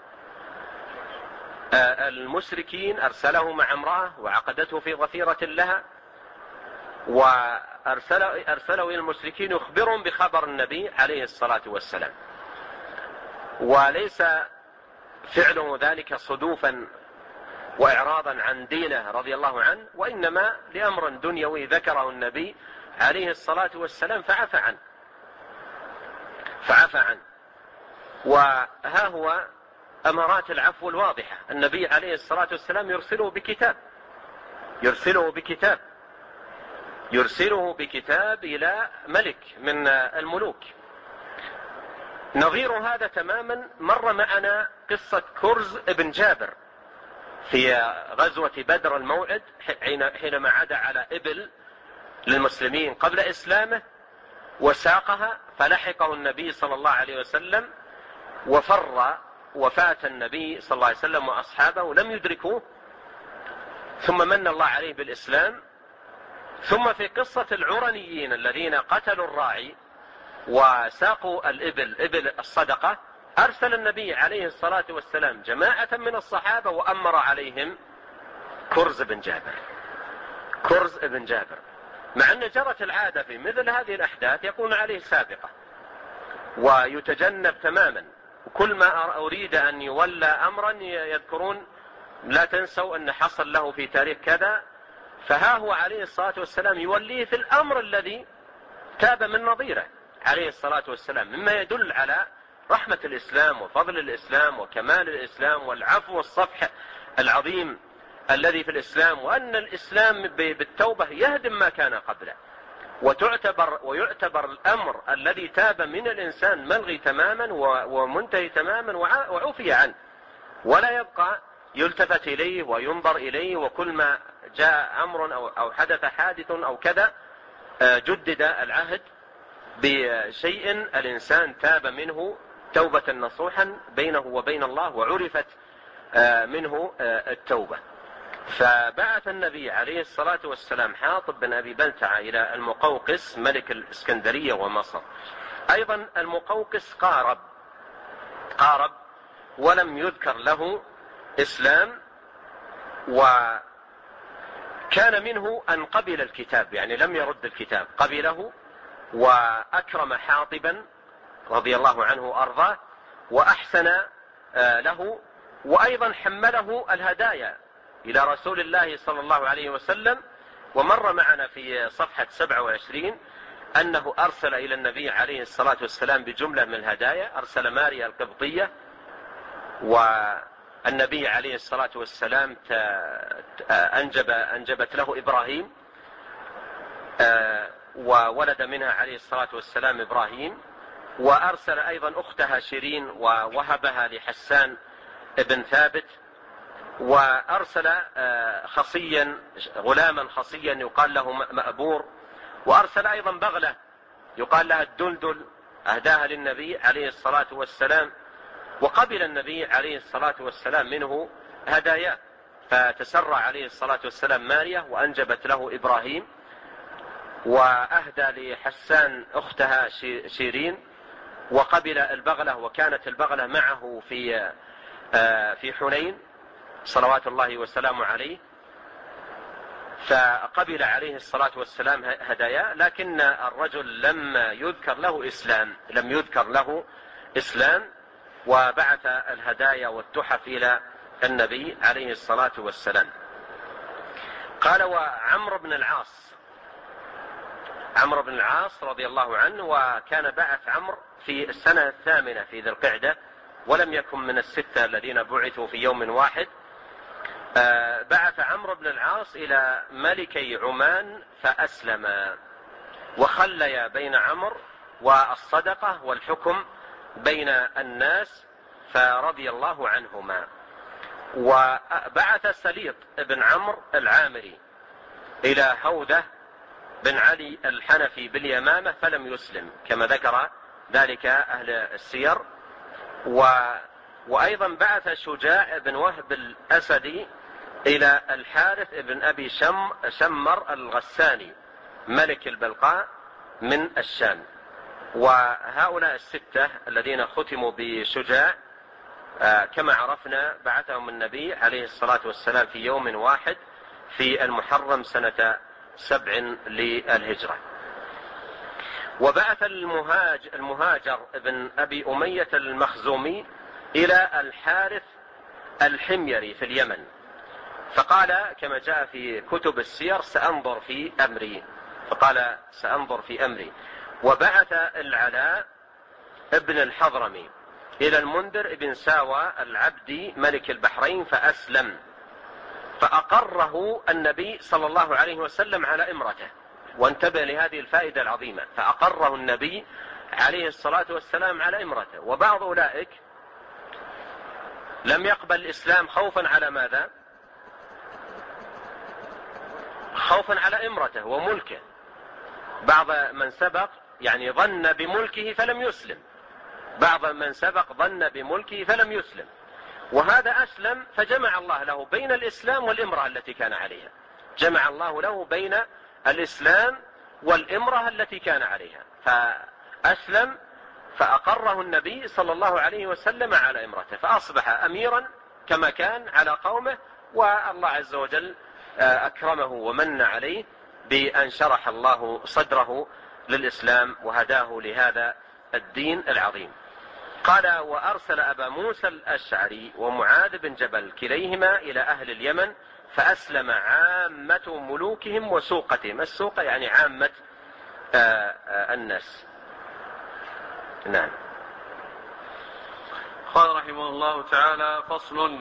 المشركين، أرسله مع امرأة وعقدته في ظفيرة لها، وأرسله إلى المشركين يخبرهم بخبر النبي عليه الصلاة والسلام. وليس فعله ذلك صدوفا وإعراضا عن دينه رضي الله عنه، وإنما لأمر دنيوي ذكره النبي عليه الصلاة والسلام فعفى عنه. وها هو أمارات العفو الواضحة. النبي عليه الصلاة والسلام يرسله بكتاب إلى ملك من الملوك. نظير هذا تماما مر معنا قصة كرز ابن جابر في غزوة بدر الموعد، حينما عدا على إبل للمسلمين قبل إسلامه وساقها، فلحقه النبي صلى الله عليه وسلم وفر وفات النبي صلى الله عليه وسلم وأصحابه لم يدركوه، ثم من الله عليه بالإسلام. ثم في قصة العرنيين الذين قتلوا الراعي وساقوا إبل الصدقة، أرسل النبي عليه الصلاة والسلام جماعة من الصحابة وأمر عليهم كرز بن جابر، مع أن جرت العادة في مثل هذه الأحداث يكون عليه سابقة ويتجنب تماما. وكل ما أريد أن يولى أمرا يذكرون: لا تنسوا أن حصل له في تاريخ كذا. فها هو عليه الصلاة والسلام يوليه في الأمر الذي تاب من نظيره عليه الصلاة والسلام، مما يدل على رحمة الإسلام وفضل الإسلام وكمال الإسلام والعفو والصفح العظيم الذي في الإسلام، وأن الإسلام بالتوبة يهدم ما كان قبله، ويعتبر الأمر الذي تاب من الإنسان ملغي تماما ومنتهي تماما وعفي عنه، ولا يبقى يلتفت إليه وينظر إليه، وكل ما جاء أمر أو حدث حادث أو كذا جدد العهد بشيء الإنسان تاب منه توبة نصوحا بينه وبين الله، وعرفت منه التوبة. فبعث النبي عليه الصلاة والسلام حاطب بن أبي بلتعة إلى المقوقس ملك الإسكندرية ومصر. أيضا المقوقس قارب ولم يذكر له إسلام، وكان منه أن قبل الكتاب، يعني لم يرد الكتاب، قبله وأكرم حاطبا رضي الله عنه وأرضاه وأحسن له، وأيضا حمله الهدايا إلى رسول الله صلى الله عليه وسلم. ومر معنا في صفحة 27 أنه أرسل إلى النبي عليه الصلاة والسلام بجملة من الهدايا، أرسل ماريا القبطية، والنبي عليه الصلاة والسلام أنجبت له إبراهيم، وولد منها عليه الصلاة والسلام إبراهيم. وأرسل أيضا أختها شيرين ووهبها لحسان ابن ثابت. وأرسل غلاما خصيا يقال له مأبور. وأرسل أيضا بغلة يقال لها الدلدل، أهداها للنبي عليه الصلاة والسلام. وقبل النبي عليه الصلاة والسلام منه هدايا، فتسرع عليه الصلاة والسلام ماريا وأنجبت له إبراهيم، وأهدى لحسان أختها شيرين، وقبل البغلة، وكانت البغلة معه في حنين صلوات الله وسلامه عليه. فقبل عليه الصلاة والسلام هدايا، لكن الرجل لم يذكر له إسلام، وبعث الهدايا والتحف إلى النبي عليه الصلاة والسلام. قال: وعمرو بن العاص رضي الله عنه، وكان بعث عمرو في السنة 8 في ذي القعدة، ولم يكن من الستة الذين بعثوا في يوم واحد. بعث عمرو بن العاص إلى ملكي عمان فأسلما، وخليا بين عمرو والصدقة والحكم بين الناس، فرضي الله عنهما. وبعث سليط بن عمرو العامري إلى هوذة بن علي الحنفي باليمامة فلم يسلم، كما ذكر ذلك أهل السير. وأيضا بعث شجاع بن وهب الأسدي إلى الحارث بن أبي شمر الغساني ملك البلقاء من الشام. وهؤلاء الستة الذين ختموا بشجاع كما عرفنا بعثهم النبي عليه الصلاة والسلام في يوم واحد في المحرم سنة 7 للهجرة. وبعث المهاجر بن أبي أمية المخزومي إلى الحارث الحميري في اليمن، فقال كما جاء في كتب السير: سأنظر في أمري. وبعث العلاء ابن الحضرمي إلى المنذر ابن ساوى العبدي ملك البحرين فأسلم، فأقره النبي صلى الله عليه وسلم على إمرته. وانتبه لهذه الفائدة العظيمة، فأقره النبي عليه الصلاة والسلام على إمرته. وبعض أولئك لم يقبل الإسلام خوفا على ماذا؟ خوفا على إمرته وملكه. بعض من سبق يعني ظن بملكه فلم يسلم، بعض من سبق ظن بملكه فلم يسلم، وهذا أسلم فجمع الله له بين الإسلام والإمرة التي كان عليها، جمع الله له بين الإسلام والإمرة التي كان عليها، فأسلم فأقره النبي صلى الله عليه وسلم على إمرته، فأصبح أميرا كما كان على قومه. والله عز وجل أكرمه ومن عليه بأن شرح الله صدره للإسلام وهداه لهذا الدين العظيم. قال: وأرسل أبا موسى الأشعري ومعاذ بن جبل كليهما إلى أهل اليمن فأسلم عامة ملوكهم وسوقتهم. السوق يعني عامة الناس. نعم. قال رحمه الله تعالى: فصل.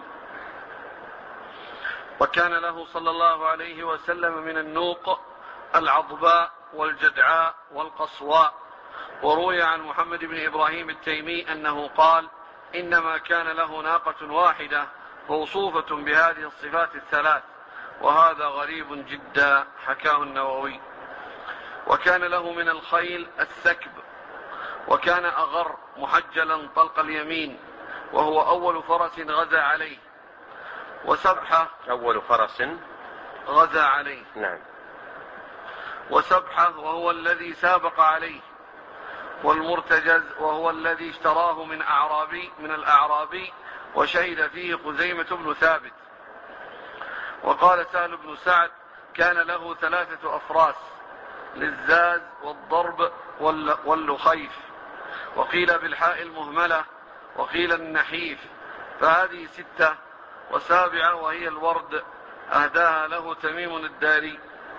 وكان له صلى الله عليه وسلم من النوق العضباء والجدعاء والقصواء. وروي عن محمد بن إبراهيم التيمي أنه قال: إنما كان له ناقة واحدة موصوفة بهذه الصفات الثلاث، وهذا غريب جدا، حكاه النووي. وكان له من الخيل الثكب، وكان أغر محجلا طلق اليمين، وهو أول فرس غزا عليه، وسبحة أول فرس غزا عليه. نعم. وسبحة وهو الذي سابق عليه. والمرتجز وهو الذي اشتراه من الأعرابي وشهد فيه خزيمة بن ثابت. وقال سهل بن سعد كان له 3 أفراس للزاز والضرب واللخيف، وقيل بالحاء المهملة، وقيل النحيف، فهذه 6. وسابعة وهي الورد أهداها له تميم الداري.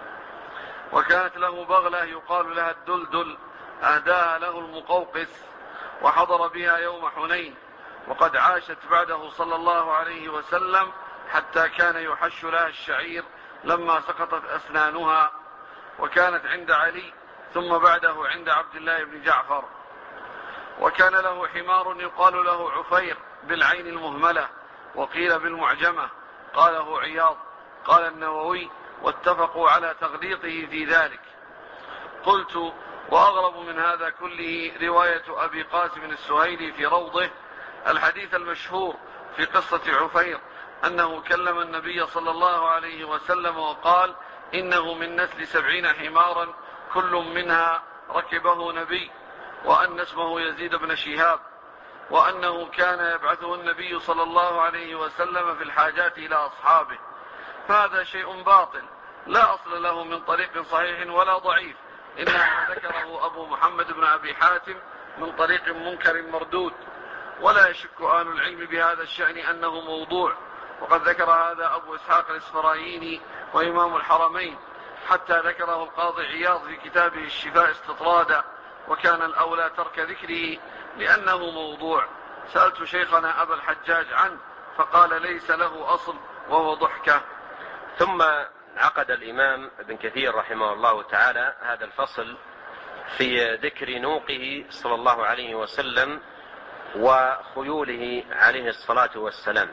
وكانت له بغلة يقال لها الدلدل أهداها له المقوقس، وحضر بها يوم حنين، وقد عاشت بعده صلى الله عليه وسلم حتى كان يحش لها الشعير لما سقطت أسنانها، وكانت عند علي ثم بعده عند عبد الله بن جعفر. وكان له حمار يقال له عفير بالعين المهملة، وقيل بالمعجمة، قاله عياض. قال النووي واتفقوا على تغليطه في ذلك. قلت وأغرب من هذا كله رواية أبي قاسم السهيلي في روضه الحديث المشهور في قصة عفير أنه كلم النبي صلى الله عليه وسلم وقال إنه من نسل 70 حمارا كل منها ركبه نبي، وأن اسمه يزيد بن شهاب، وأنه كان يبعثه النبي صلى الله عليه وسلم في الحاجات إلى أصحابه. فهذا شيء باطل لا أصل له من طريق صحيح ولا ضعيف، إنما ذكره أبو محمد بن أبي حاتم من طريق منكر مردود. ولا يشك أهل العلم بهذا الشأن أنه موضوع، وقد ذكر هذا أبو إسحاق الإسفرايني وإمام الحرمين، حتى ذكره القاضي عياض في كتابه الشفاء استطرادا، وكان الأولى ترك ذكره لأنه موضوع. سألت شيخنا أبا الحجاج عنه فقال ليس له أصل وهو ضحكة. ثم عقد الإمام ابن كثير رحمه الله تعالى هذا الفصل في ذكر نوقه صلى الله عليه وسلم وخيوله عليه الصلاة والسلام.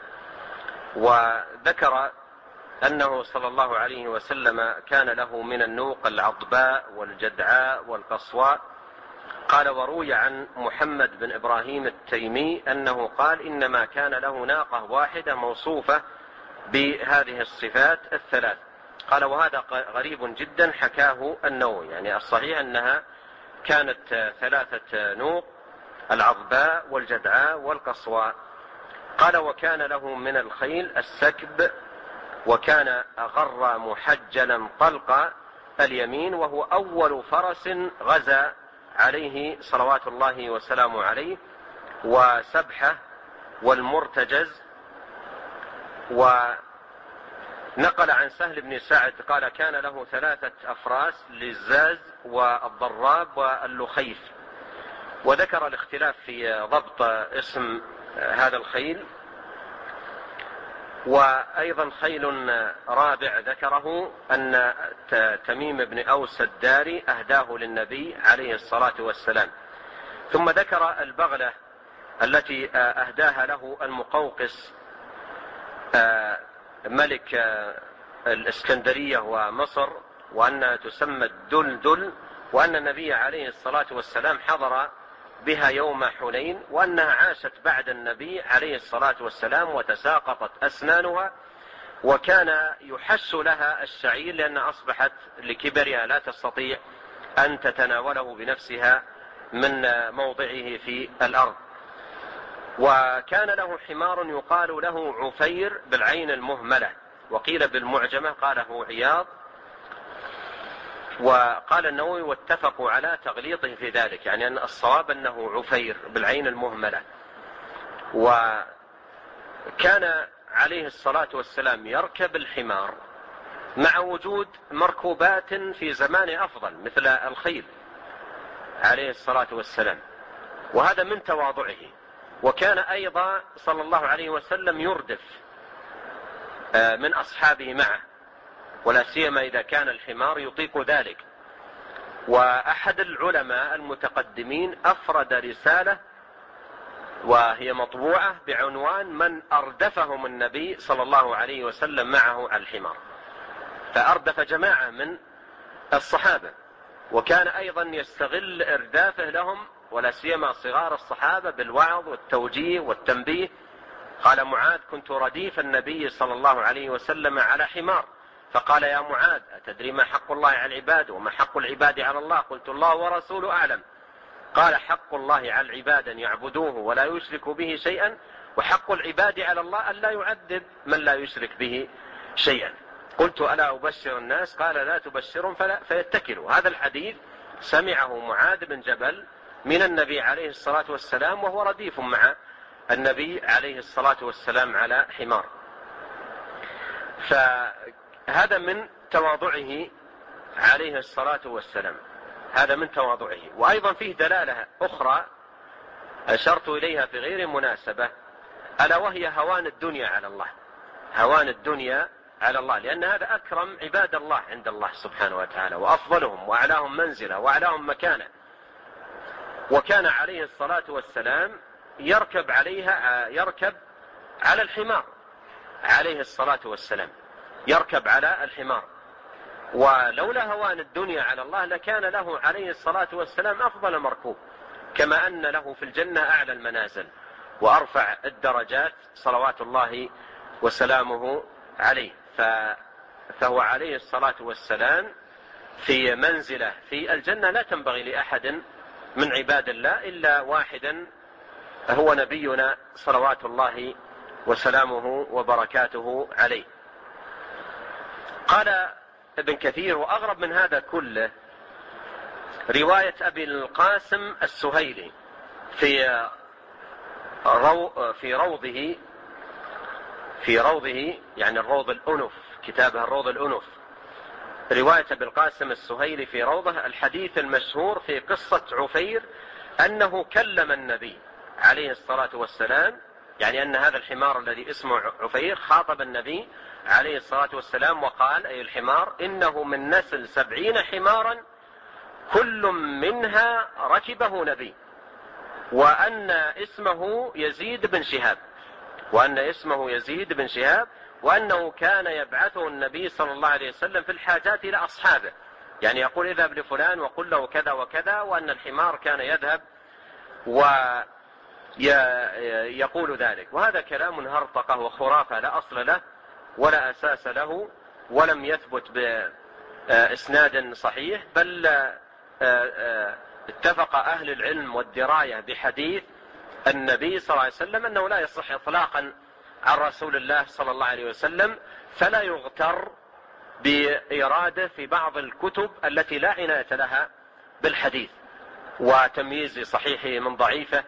وذكر أنه صلى الله عليه وسلم كان له من النوق العضباء والجدعاء والقصواء. قال وروي عن محمد بن إبراهيم التيمي أنه قال إنما كان له ناقة واحدة موصوفة بهذه الصفات الثلاث. قال وهذا غريب جدا حكاه النووي، يعني الصحيح أنها كانت 3 نوق، العضباء والجدعاء والقصواء. قال وكان له من الخيل السكب، وكان أغر محجلا طلق اليمين، وهو أول فرس غزا عليه صلوات الله وسلامه عليه. وسبحة والمرتجز. ونقل عن سهل بن سعد قال كان له 3 أفراس للزاز والضراب واللخيف. وذكر الاختلاف في ضبط اسم هذا الخيل. وأيضا خيل رابع ذكره أن تميم بن أوس الداري أهداه للنبي عليه الصلاة والسلام. ثم ذكر البغلة التي أهداها له المقوقس ملك الإسكندرية ومصر، وأنها تسمى الدلدل، وأن النبي عليه الصلاة والسلام حضر بها يوم حنين، وأنها عاشت بعد النبي عليه الصلاة والسلام وتساقطت أسنانها، وكان يحس لها الشعير لأن أصبحت لكبرها لا تستطيع أن تتناوله بنفسها من موضعه في الأرض. وكان له حمار يقال له عفير بالعين المهملة، وقيل بالمعجمة، قاله عياض. وقال النووي واتفقوا على تغليطه في ذلك، يعني أن الصواب أنه عفير بالعين المهملة. وكان عليه الصلاة والسلام يركب الحمار مع وجود مركوبات في زمان أفضل مثل الخيل عليه الصلاة والسلام، وهذا من تواضعه. وكان أيضا صلى الله عليه وسلم يردف من أصحابه معه، ولا سيما إذا كان الحمار يطيق ذلك. وأحد العلماء المتقدمين أفرد رسالة وهي مطبوعة بعنوان من أردفهم النبي صلى الله عليه وسلم معه على الحمار، فأردف جماعة من الصحابة، وكان أيضا يستغل إردافه لهم ولا سيما صغار الصحابة بالوعظ والتوجيه والتنبيه قال معاذ: كنت رديف النبي صلى الله عليه وسلم على حمار، فقال: يا معاذ، أتدري ما حق الله على العباد وما حق العباد على الله؟ قلت: الله ورسوله أعلم. قال: حق الله على العباد أن يعبدوه ولا يشركوا به شيئا، وحق العباد على الله أن لا يعذب من لا يشرك به شيئا. قلت: ألا أبشر الناس؟ قال: لا تبشرهم فيتكلوا. هذا الحديث سمعه معاذ بن جبل من النبي عليه الصلاة والسلام وهو رديف مع النبي عليه الصلاة والسلام على حمار. فهذا من تواضعه عليه الصلاة والسلام، هذا من تواضعه. وأيضا فيه دلالة أخرى أشرت إليها في غير مناسبة، ألا وهي هوان الدنيا على الله، هوان الدنيا على الله، لأن هذا أكرم عباد الله عند الله سبحانه وتعالى، وأفضلهم وأعلاهم منزلة وأعلاهم مكانة. وكان عليه الصلاة والسلام يركب على الحمار، عليه الصلاة والسلام يركب على الحمار. ولولا هوان الدنيا على الله لكان له عليه الصلاة والسلام أفضل مركوب، كما أن له في الجنة أعلى المنازل وأرفع الدرجات صلوات الله وسلامه عليه. فهو عليه الصلاة والسلام في منزلة في الجنة لا تنبغي لأحد من عباد الله إلا واحدا، هو نبينا صلوات الله وسلامه وبركاته عليه. قال ابن كثير: وأغرب من هذا كله رواية أبي القاسم السهيلي في روضه يعني الروض الأنف، كتابه الروض الأنف، رواية أبي القاسم السهيلي في روضه الحديث المشهور في قصة عفير أنه كلم النبي عليه الصلاة والسلام، يعني أن هذا الحمار الذي اسمه عفير خاطب النبي عليه الصلاة والسلام وقال، أي الحمار: إنه من نسل 70 حمارا كل منها ركبه نبي، وأن اسمه يزيد بن شهاب، وأنه كان يبعثه النبي صلى الله عليه وسلم في الحاجات إلى أصحابه، يعني يقول: اذهب لفلان وقل له كذا وكذا، وأن الحمار كان يذهب ويقول ذلك. وهذا كلام هرطقة وخرافة لا أصل له ولا أساس له، ولم يثبت بإسناد صحيح، بل اتفق أهل العلم والدراية بحديث النبي صلى الله عليه وسلم أنه لا يصح إطلاقا عن رسول الله صلى الله عليه وسلم، فلا يغتر بإراده في بعض الكتب التي لا عناية لها بالحديث وتمييز صحيحه من ضعيفه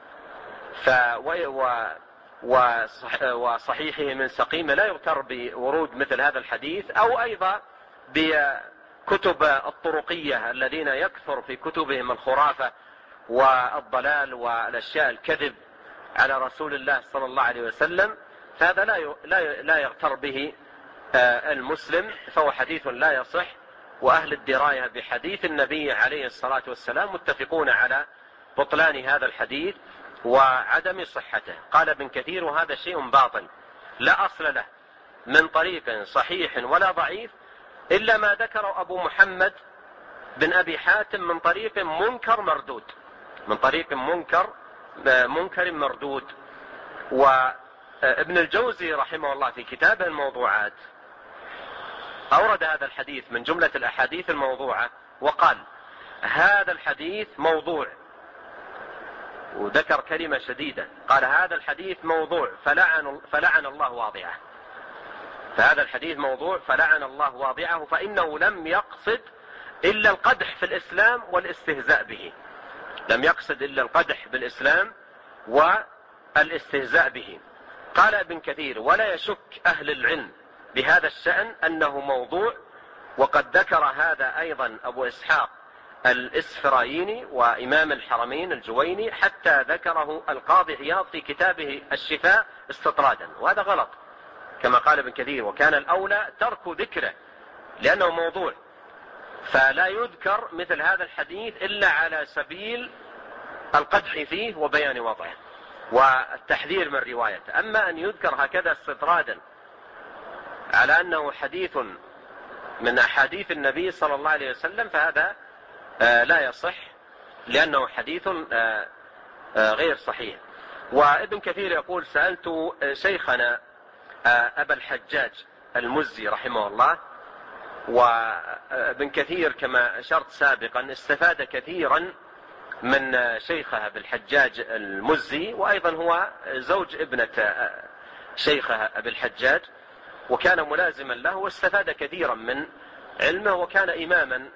وصحيحه من سقيمه، لا يغتر بورود مثل هذا الحديث. أو أيضا بكتب الطرقية الذين يكثر في كتبهم الخرافة والضلال والأشياء الكذب على رسول الله صلى الله عليه وسلم، فهذا لا يغتر به المسلم، فهو حديث لا يصح. وأهل الدراية بحديث النبي عليه الصلاة والسلام متفقون على بطلان هذا الحديث وعدم صحته. قال ابن كثير: وهذا شيء باطل لا أصل له من طريق صحيح ولا ضعيف، إلا ما ذكر أبو محمد بن أبي حاتم من طريق منكر مردود. وابن الجوزي رحمه الله في كتابه الموضوعات أورد هذا الحديث من جملة الأحاديث الموضوعة، وقال: هذا الحديث موضوع، وذكر كلمة شديدة، قال: هذا الحديث موضوع فلعن الله واضعه. فهذا الحديث موضوع فلعن الله واضعه، فإنه لم يقصد إلا القدح في الإسلام والاستهزاء به، لم يقصد إلا القدح بالإسلام والاستهزاء به. قال ابن كثير: ولا يشك أهل العلم بهذا الشأن أنه موضوع، وقد ذكر هذا أيضا أبو إسحاق الإسفرايني وإمام الحرمين الجويني، حتى ذكره القاضي عياض في كتابه الشفاء استطرادا، وهذا غلط كما قال ابن كثير، وكان الأولى ترك ذكره لأنه موضوع، فلا يذكر مثل هذا الحديث إلا على سبيل القدح فيه وبيان وضعه والتحذير من روايته. أما أن يذكر هكذا استطرادا على أنه حديث من أحاديث النبي صلى الله عليه وسلم فهذا لا يصح، لأنه حديث غير صحيح. وابن كثير يقول: سألت شيخنا أبا الحجاج المزي رحمه الله. وابن كثير كما أشرت سابقا استفاد كثيرا من شيخه أبي الحجاج المزي، وأيضا هو زوج ابنة شيخه أبي الحجاج، وكان ملازما له واستفاد كثيرا من علمه، وكان إماما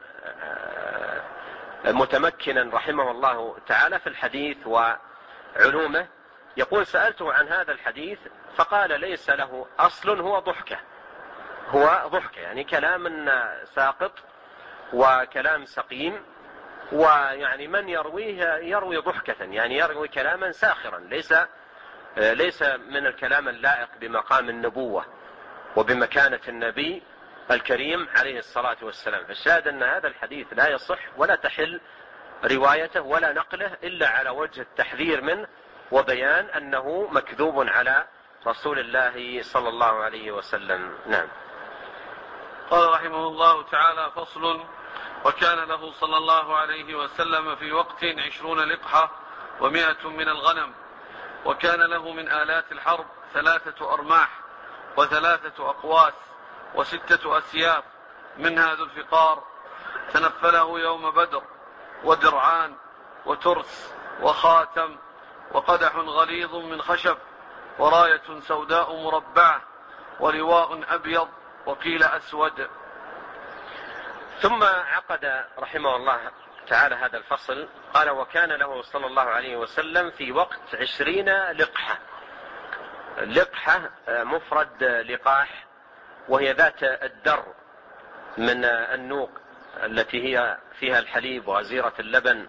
متمكنا رحمه الله تعالى في الحديث وعلومه. يقول: سألته عن هذا الحديث فقال: ليس له أصل، هو ضحكة، يعني كلام ساقط وكلام سقيم، ويعني من يرويه يروي ضحكة، يعني يروي كلاما ساخرا، ليس من الكلام اللائق بمقام النبوة وبمكانة النبي الكريم عليه الصلاة والسلام. فالشاهد أن هذا الحديث لا يصح ولا تحل روايته ولا نقله إلا على وجه التحذير منه وبيان أنه مكذوب على رسول الله صلى الله عليه وسلم. نعم. قال رحمه الله تعالى: فصل: وكان له صلى الله عليه وسلم في وقت 20 لقحة و100 من الغنم، وكان له من آلات الحرب 3 أرماح و3 أقواس و6 أسياف، منها ذو الفقار تنفله يوم بدر، ودرعان وترس وخاتم وقدح غليظ من خشب، وراية سوداء مربعة، ولواء أبيض وقيل أسود. ثم عقد رحمه الله تعالى هذا الفصل. قال: وكان له صلى الله عليه وسلم في وقت 20 لقحة. لقحة مفرد لقاح، وهي ذات الدر من النوق التي هي فيها الحليب وغزيرة اللبن.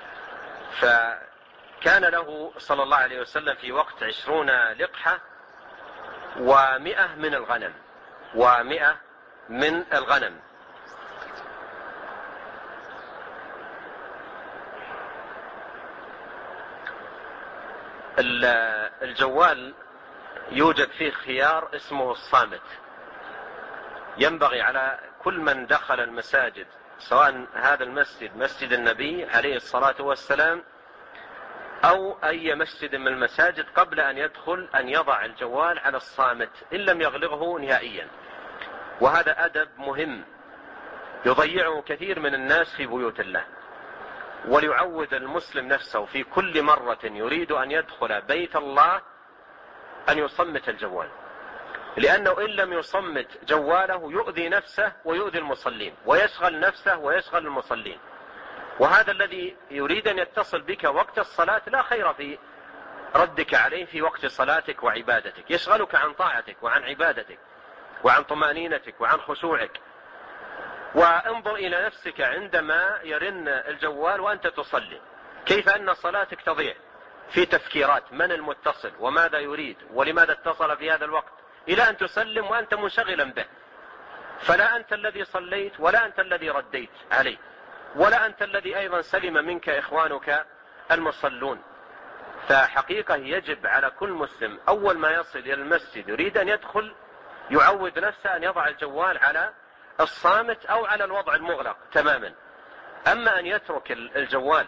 فكان له صلى الله عليه وسلم في وقت 20 لقحة و100 من الغنم، الجوال يوجد فيه خيار اسمه الصامت. ينبغي على كل من دخل المساجد، سواء هذا المسجد مسجد النبي عليه الصلاة والسلام أو أي مسجد من المساجد، قبل أن يدخل أن يضع الجوال على الصامت إن لم يغلقه نهائيا. وهذا أدب مهم يضيعه كثير من الناس في بيوت الله. وليعود المسلم نفسه في كل مرة يريد أن يدخل بيت الله أن يصمت الجوال، لأنه إن لم يصمت جواله يؤذي نفسه ويؤذي المصلين، ويشغل نفسه ويشغل المصلين. وهذا الذي يريد أن يتصل بك وقت الصلاة لا خير في ردك عليه في وقت صلاتك وعبادتك، يشغلك عن طاعتك وعن عبادتك وعن طمأنينتك وعن خشوعك. وانظر إلى نفسك عندما يرن الجوال وأنت تصلي، كيف أن صلاتك تضيع في تفكيرات من المتصل وماذا يريد ولماذا اتصل في هذا الوقت، إلى أن تسلم وأنت منشغلا به. فلا أنت الذي صليت ولا أنت الذي رديت عليه ولا أنت الذي أيضا سلم منك إخوانك المصلون. فحقيقة يجب على كل مسلم أول ما يصل إلى المسجد يريد أن يدخل يعود نفسه أن يضع الجوال على الصامت أو على الوضع المغلق تماما. أما أن يترك الجوال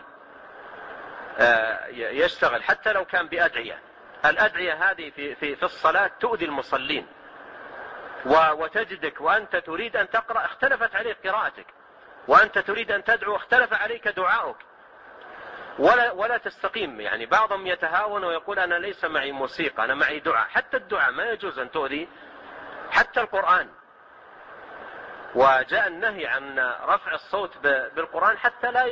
يشتغل حتى لو كان بأدعية، الأدعية هذه في الصلاة تؤذي المصلين، وتجدك وأنت تريد أن تقرأ اختلفت عليك قراءتك، وأنت تريد أن تدعو اختلف عليك دعاؤك، ولا تستقيم. يعني بعضهم يتهاون ويقول أنا ليس معي موسيقى، أنا معي دعاء. حتى الدعاء ما يجوز أن تؤذي، حتى القرآن. وجاء النهي عن رفع الصوت بالقرآن حتى لا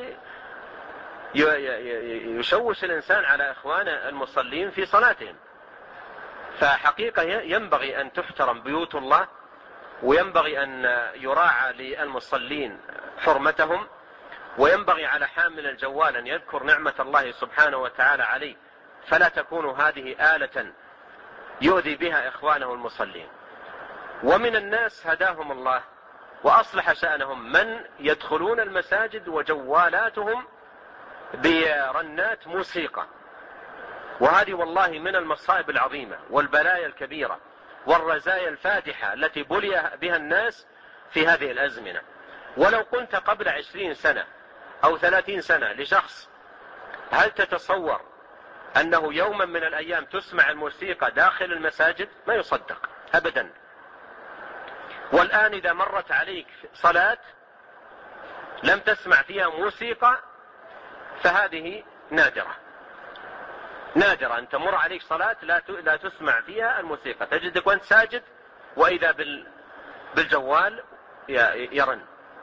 يشوش الإنسان على إخوان المصلين في صلاتهم. فحقيقة ينبغي أن تحترم بيوت الله، وينبغي أن يراعى للمصلين حرمتهم، وينبغي على حامل الجوال أن يذكر نعمة الله سبحانه وتعالى عليه، فلا تكون هذه آلة يؤذي بها إخوانه المصلين. ومن الناس هداهم الله وأصلح شأنهم من يدخلون المساجد وجوالاتهم برنات موسيقى، وهذه والله من المصائب العظيمة والبلايا الكبيرة والرزايا الفادحة التي بلي بها الناس في هذه الأزمنة. ولو قلت قبل 20 سنة أو 30 سنة لشخص هل تتصور أنه يوما من الأيام تسمع الموسيقى داخل المساجد ما يصدق أبدا. والآن إذا مرت عليك صلاة لم تسمع فيها موسيقى فهذه نادرة أن تمر عليك صلاة لا تسمع فيها الموسيقى، تجدك وأنت ساجد وإذا بالجوال يرن.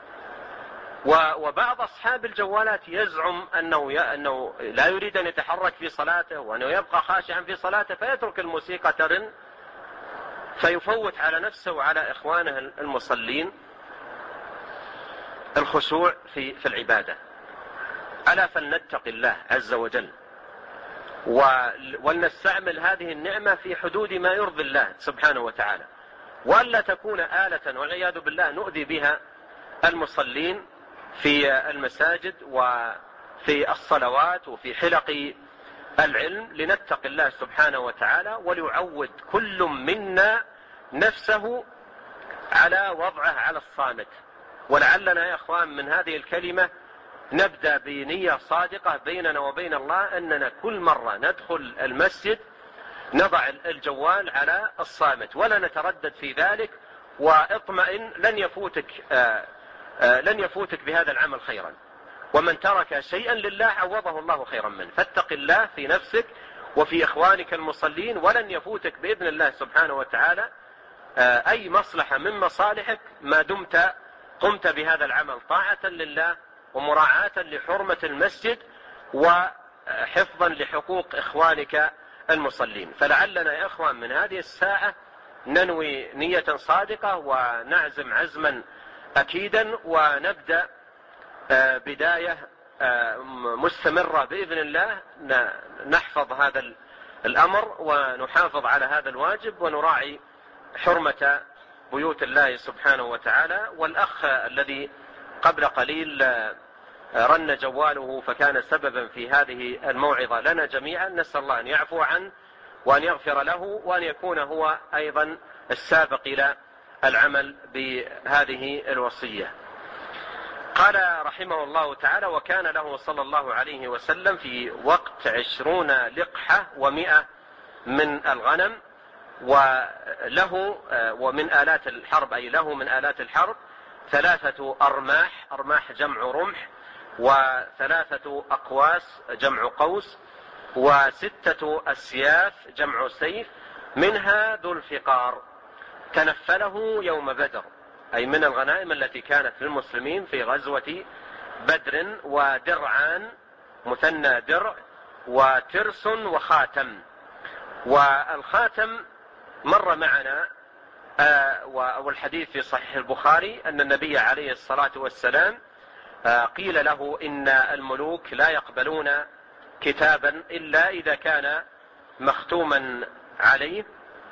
وبعض أصحاب الجوالات يزعم أنه لا يريد أن يتحرك في صلاته وأنه يبقى خاشعا في صلاته فيترك الموسيقى ترن، فيفوت على نفسه وعلى إخوانه المصلين الخشوع في العبادة. ألا فلنتق الله عز وجل ولنستعمل هذه النعمة في حدود ما يرضي الله سبحانه وتعالى، وألا تكون آلة والعياذ بالله نؤذي بها المصلين في المساجد وفي الصلوات وفي حلق العلم. لنتق الله سبحانه وتعالى وليعود كل منا نفسه على وضعه على الصامت. ولعلنا يا أخوان من هذه الكلمة نبدأ بنية صادقة بيننا وبين الله أننا كل مرة ندخل المسجد نضع الجوال على الصامت ولا نتردد في ذلك، واطمئن لن يفوتك بهذا العمل خيرا، ومن ترك شيئا لله عوضه الله خيرا منه. فاتق الله في نفسك وفي إخوانك المصلين، ولن يفوتك بإذن الله سبحانه وتعالى أي مصلحة من مصالحك ما دمت قمت بهذا العمل طاعة لله ومراعاة لحرمة المسجد وحفظا لحقوق إخوانك المصلين. فلعلنا يا إخوان من هذه الساعة ننوي نية صادقة ونعزم عزما أكيدا، ونبدأ بداية مستمرة بإذن الله نحفظ هذا الأمر ونحافظ على هذا الواجب ونراعي حرمة بيوت الله سبحانه وتعالى. والأخ الذي قبل قليل رن جواله فكان سببا في هذه الموعظة لنا جميعا، نسأل الله أن يعفو عنه وأن يغفر له وأن يكون هو أيضا السابق إلى العمل بهذه الوصية. قال رحمه الله تعالى: وكان له صلى الله عليه وسلم في وقت 20 لقحة و100 من الغنم، وله ومن آلات الحرب، أي له من آلات الحرب 3 أرماح، أرماح جمع رمح، و3 أقواس جمع قوس، و6 أسياف جمع سيف، منها ذو الفقار تنفله يوم بدر، أي من الغنائم التي كانت للمسلمين في غزوة بدر، ودرعان مثنى درع، وترس وخاتم. والخاتم مر معنا والحديث في صحيح البخاري أن النبي عليه الصلاة والسلام قيل له إن الملوك لا يقبلون كتابا إلا إذا كان مختوما عليه،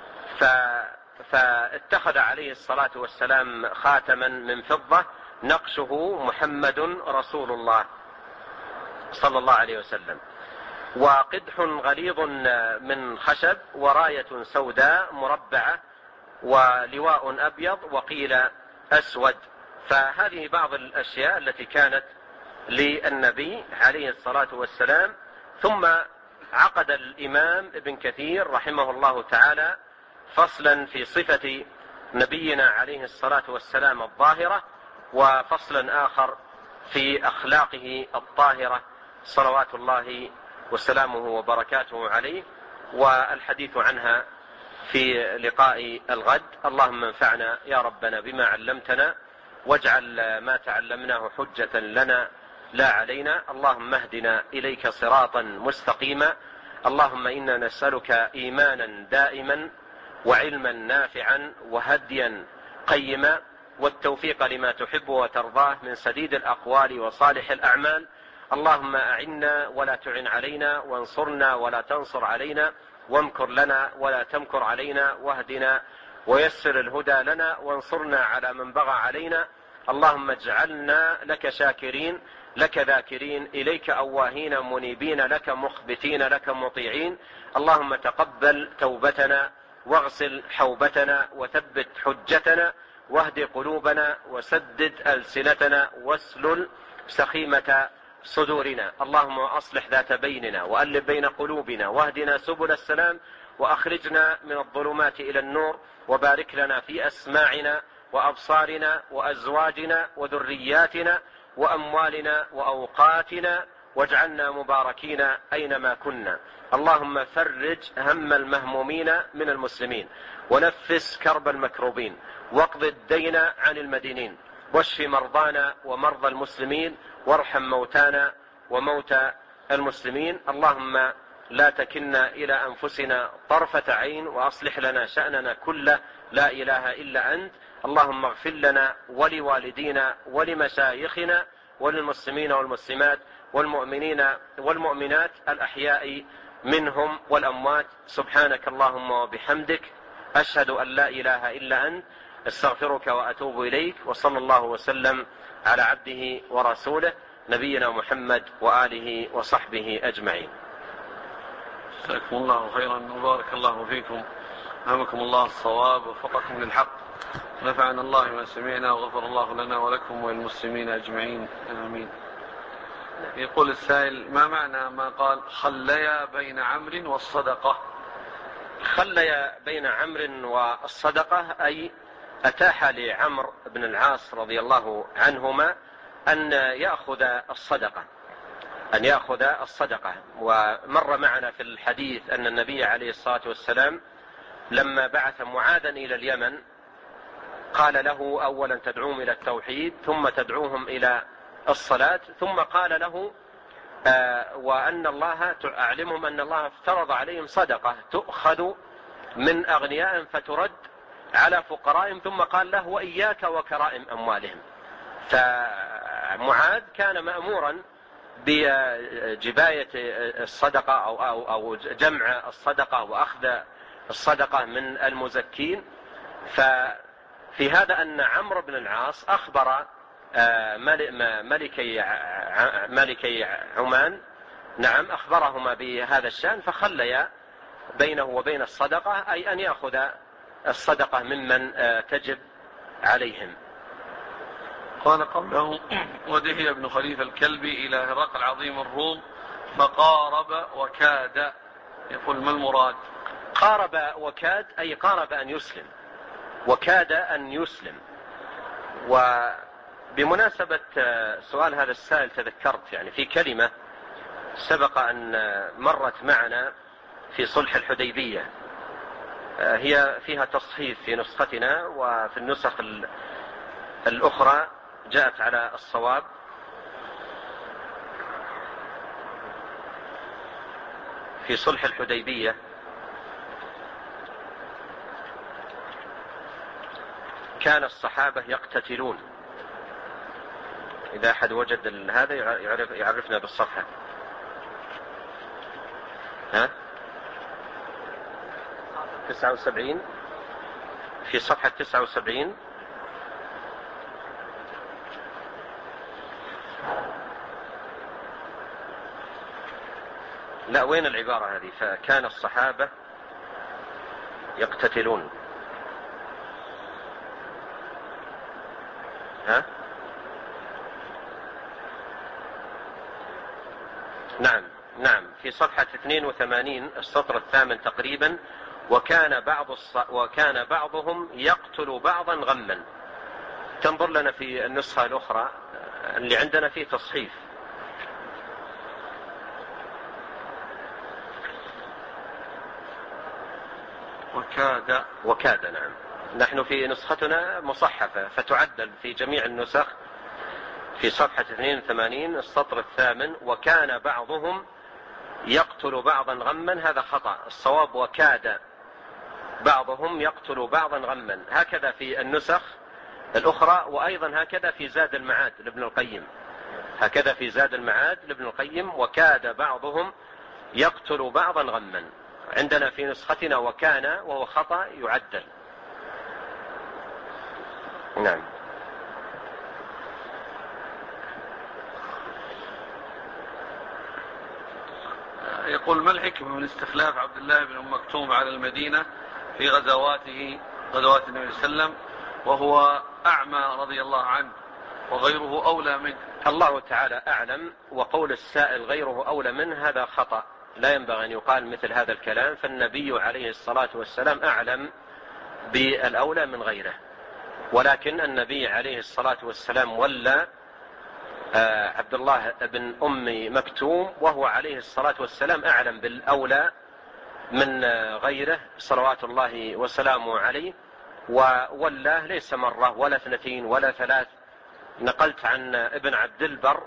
فاتخذ عليه الصلاة والسلام خاتما من فضة نقشه محمد رسول الله صلى الله عليه وسلم، وقدح غليظ من خشب، وراية سوداء مربعة، ولواء أبيض، وقيل أسود. فهذه بعض الأشياء التي كانت للنبي عليه الصلاة والسلام. ثم عقد الإمام ابن كثير رحمه الله تعالى فصلا في صفة نبينا عليه الصلاة والسلام الظاهرة، وفصلا آخر في أخلاقه الطاهرة صلوات الله وسلامه وبركاته عليه، والحديث عنها في لقاء الغد. اللهم انفعنا يا ربنا بما علمتنا، واجعل ما تعلمناه حجة لنا لا علينا. اللهم اهدنا إليك صراطا مستقيما. اللهم إنا نسألك إيمانا دائما وعلما نافعا وهديا قيما، والتوفيق لما تحب وترضاه من سديد الأقوال وصالح الأعمال. اللهم أعنا ولا تعن علينا، وانصرنا ولا تنصر علينا، وامكر لنا ولا تمكر علينا، واهدنا ويسر الهدى لنا، وانصرنا على من بغى علينا. اللهم اجعلنا لك شاكرين، لك ذاكرين، إليك أواهين منيبين، لك مخبتين، لك مطيعين. اللهم تقبل توبتنا، واغسل حوبتنا، وثبت حجتنا، واهد قلوبنا، وسدد ألسنتنا، واسلل سخيمة صدورنا، اللهم أصلح ذات بيننا وألف بين قلوبنا واهدنا سبل السلام وأخرجنا من الظلمات إلى النور، وبارك لنا في أسماعنا وأبصارنا وأزواجنا وذرياتنا وأموالنا وأوقاتنا، واجعلنا مباركين أينما كنا. اللهم فرج هم المهمومين من المسلمين، ونفس كرب المكروبين، واقض الدين عن المدينين، واشف مرضانا ومرضى المسلمين، وارحم موتانا وموتى المسلمين. اللهم لا تكلنا إلى أنفسنا طرفة عين، وأصلح لنا شأننا كله، لا إله إلا أنت. اللهم اغفر لنا ولوالدينا ولمشايخنا وللمسلمين والمسلمات والمؤمنين والمؤمنات الأحياء منهم والأموات. سبحانك اللهم وبحمدك، أشهد أن لا إله إلا أنت، استغفرك وأتوب إليك. وصلى الله وسلم على عبده ورسوله نبينا محمد وآله وصحبه أجمعين. جزاكم الله خيرا وبارك الله فيكم، ألهمكم الله الصواب ووفقكم للحق، نفعنا الله ما سمعنا وغفر الله لنا ولكم وللمسلمين أجمعين، آمين. يقول السائل: ما معنى ما قال خليا بين عمرو والصدقة؟ خليا بين عمرو والصدقة أي أتاح لعمرو بن العاص رضي الله عنهما أن يأخذ الصدقة. ومر معنا في الحديث أن النبي عليه الصلاة والسلام لما بعث معاذا إلى اليمن قال له: أولا تدعوهم إلى التوحيد، ثم تدعوهم إلى الصلاة، ثم قال له: وأن الله أعلمهم أن الله افترض عليهم صدقة تؤخذ من أغنياء فترد على فقرائهم، ثم قال له: وإياك وكرائم أموالهم. فمعاذ كان مأمورا بجباية الصدقة أو جمع الصدقة وأخذ الصدقة من المزكين. ففي هذا أن عمرو بن العاص أخبر ملكي عمان، نعم، أخبرهما بهذا الشأن، فخليا بينه وبين الصدقة، أي أن يأخذ الصدقة ممن تجب عليهم. قال قبله: ودهي ابن خليفة الكلبي إلى هرقل عظيم الروم فقارب وكاد. يقول: ما المراد؟ قارب وكاد أي قارب أن يسلم، وكاد أن يسلم. وبمناسبة سؤال هذا السائل تذكرت يعني في كلمة سبق أن مرت معنا في صلح الحديبية، هي فيها تصحيف في نسختنا، وفي النسخ الأخرى جاءت على الصواب. في صلح الحديبية كان الصحابة يقتتلون. إذا أحد وجد هذا يعرفنا بالصفحة. 79 في صفحة 79. لا، وين العبارة هذه؟ فكان الصحابة يقتتلون. نعم في صفحة 82 السطر الثامن تقريبا: وكان بعضهم يقتل بعضا غما. تنظر لنا في النسخة الأخرى اللي عندنا فيه تصحيف. وكاد نعم. نحن في نسختنا مصحفة فتعدل في جميع النسخ في صفحة 82 السطر الثامن: وكان بعضهم يقتل بعضا غما. هذا خطأ، الصواب وكاد بعضهم يقتل بعضا غما. هكذا في النسخ الأخرى، وأيضا هكذا في زاد المعاد لابن القيم، وكاد بعضهم يقتل بعضا غما. عندنا في نسختنا وكان، وهو خطأ يعدل. نعم. يقول: ما الحكمة من استخلاف عبد الله بن أم مكتوم على المدينة في غزوات النبي صلى الله عليه وسلم وهو أعمى رضي الله عنه وغيره أولى منه؟ الله تعالى أعلم، وقول السائل غيره أولى منه هذا خطأ، لا ينبغي أن يقال مثل هذا الكلام، فالنبي عليه الصلاة والسلام أعلم بالأولى من غيره. ولكن النبي عليه الصلاة والسلام ولى عبد الله بن أم مكتوم، وهو عليه الصلاة والسلام أعلم بالأولى من غيره صلوات الله وسلامه عليه، وولاه ليس مرة ولا 2 ولا 3. نقلت عن ابن عبد البر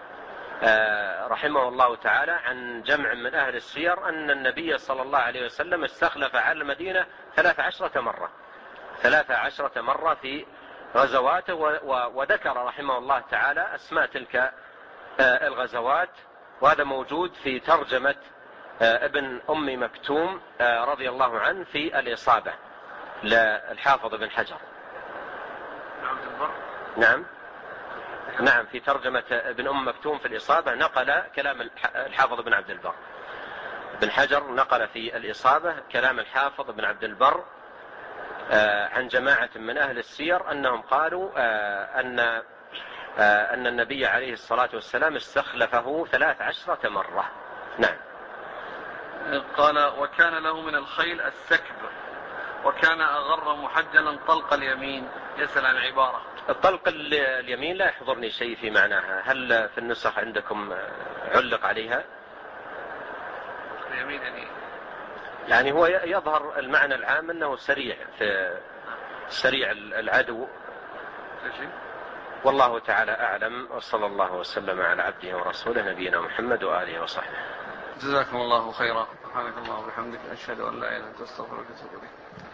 رحمه الله تعالى عن جمع من أهل السير أن النبي صلى الله عليه وسلم استخلف على المدينة 13 مرة في غزواته، وذكر رحمه الله تعالى أسماء تلك الغزوات، وهذا موجود في ترجمة ابن أم مكتوم رضي الله عنه في الإصابة للحافظ بن حجر. نعم في ترجمة ابن أم مكتوم في الإصابة نقل كلام الحافظ بن عبد البر. ابن حجر نقل في الإصابة كلام الحافظ بن عبد البر عن جماعة من أهل السير أنهم قالوا أن النبي عليه الصلاة والسلام استخلفه 13 مرة. نعم. قال: وكان له من الخيل السكب، وكان أغر محجلا طلق اليمين. يسأل عن عبارة الطلق اليمين لا يحضرني شيء في معناها، هل في النسخ عندكم علق عليها؟ اليمين يعني هو يظهر المعنى العام أنه سريع العدو، والله تعالى أعلم، وصلى الله وسلم على عبده ورسوله نبينا محمد وآله وصحبه. جزاكم الله خيرا. سبحانك اللهم وبحمدك، أشهد أن لا إله إلا أنت، أستغفرك وأتوب إليك.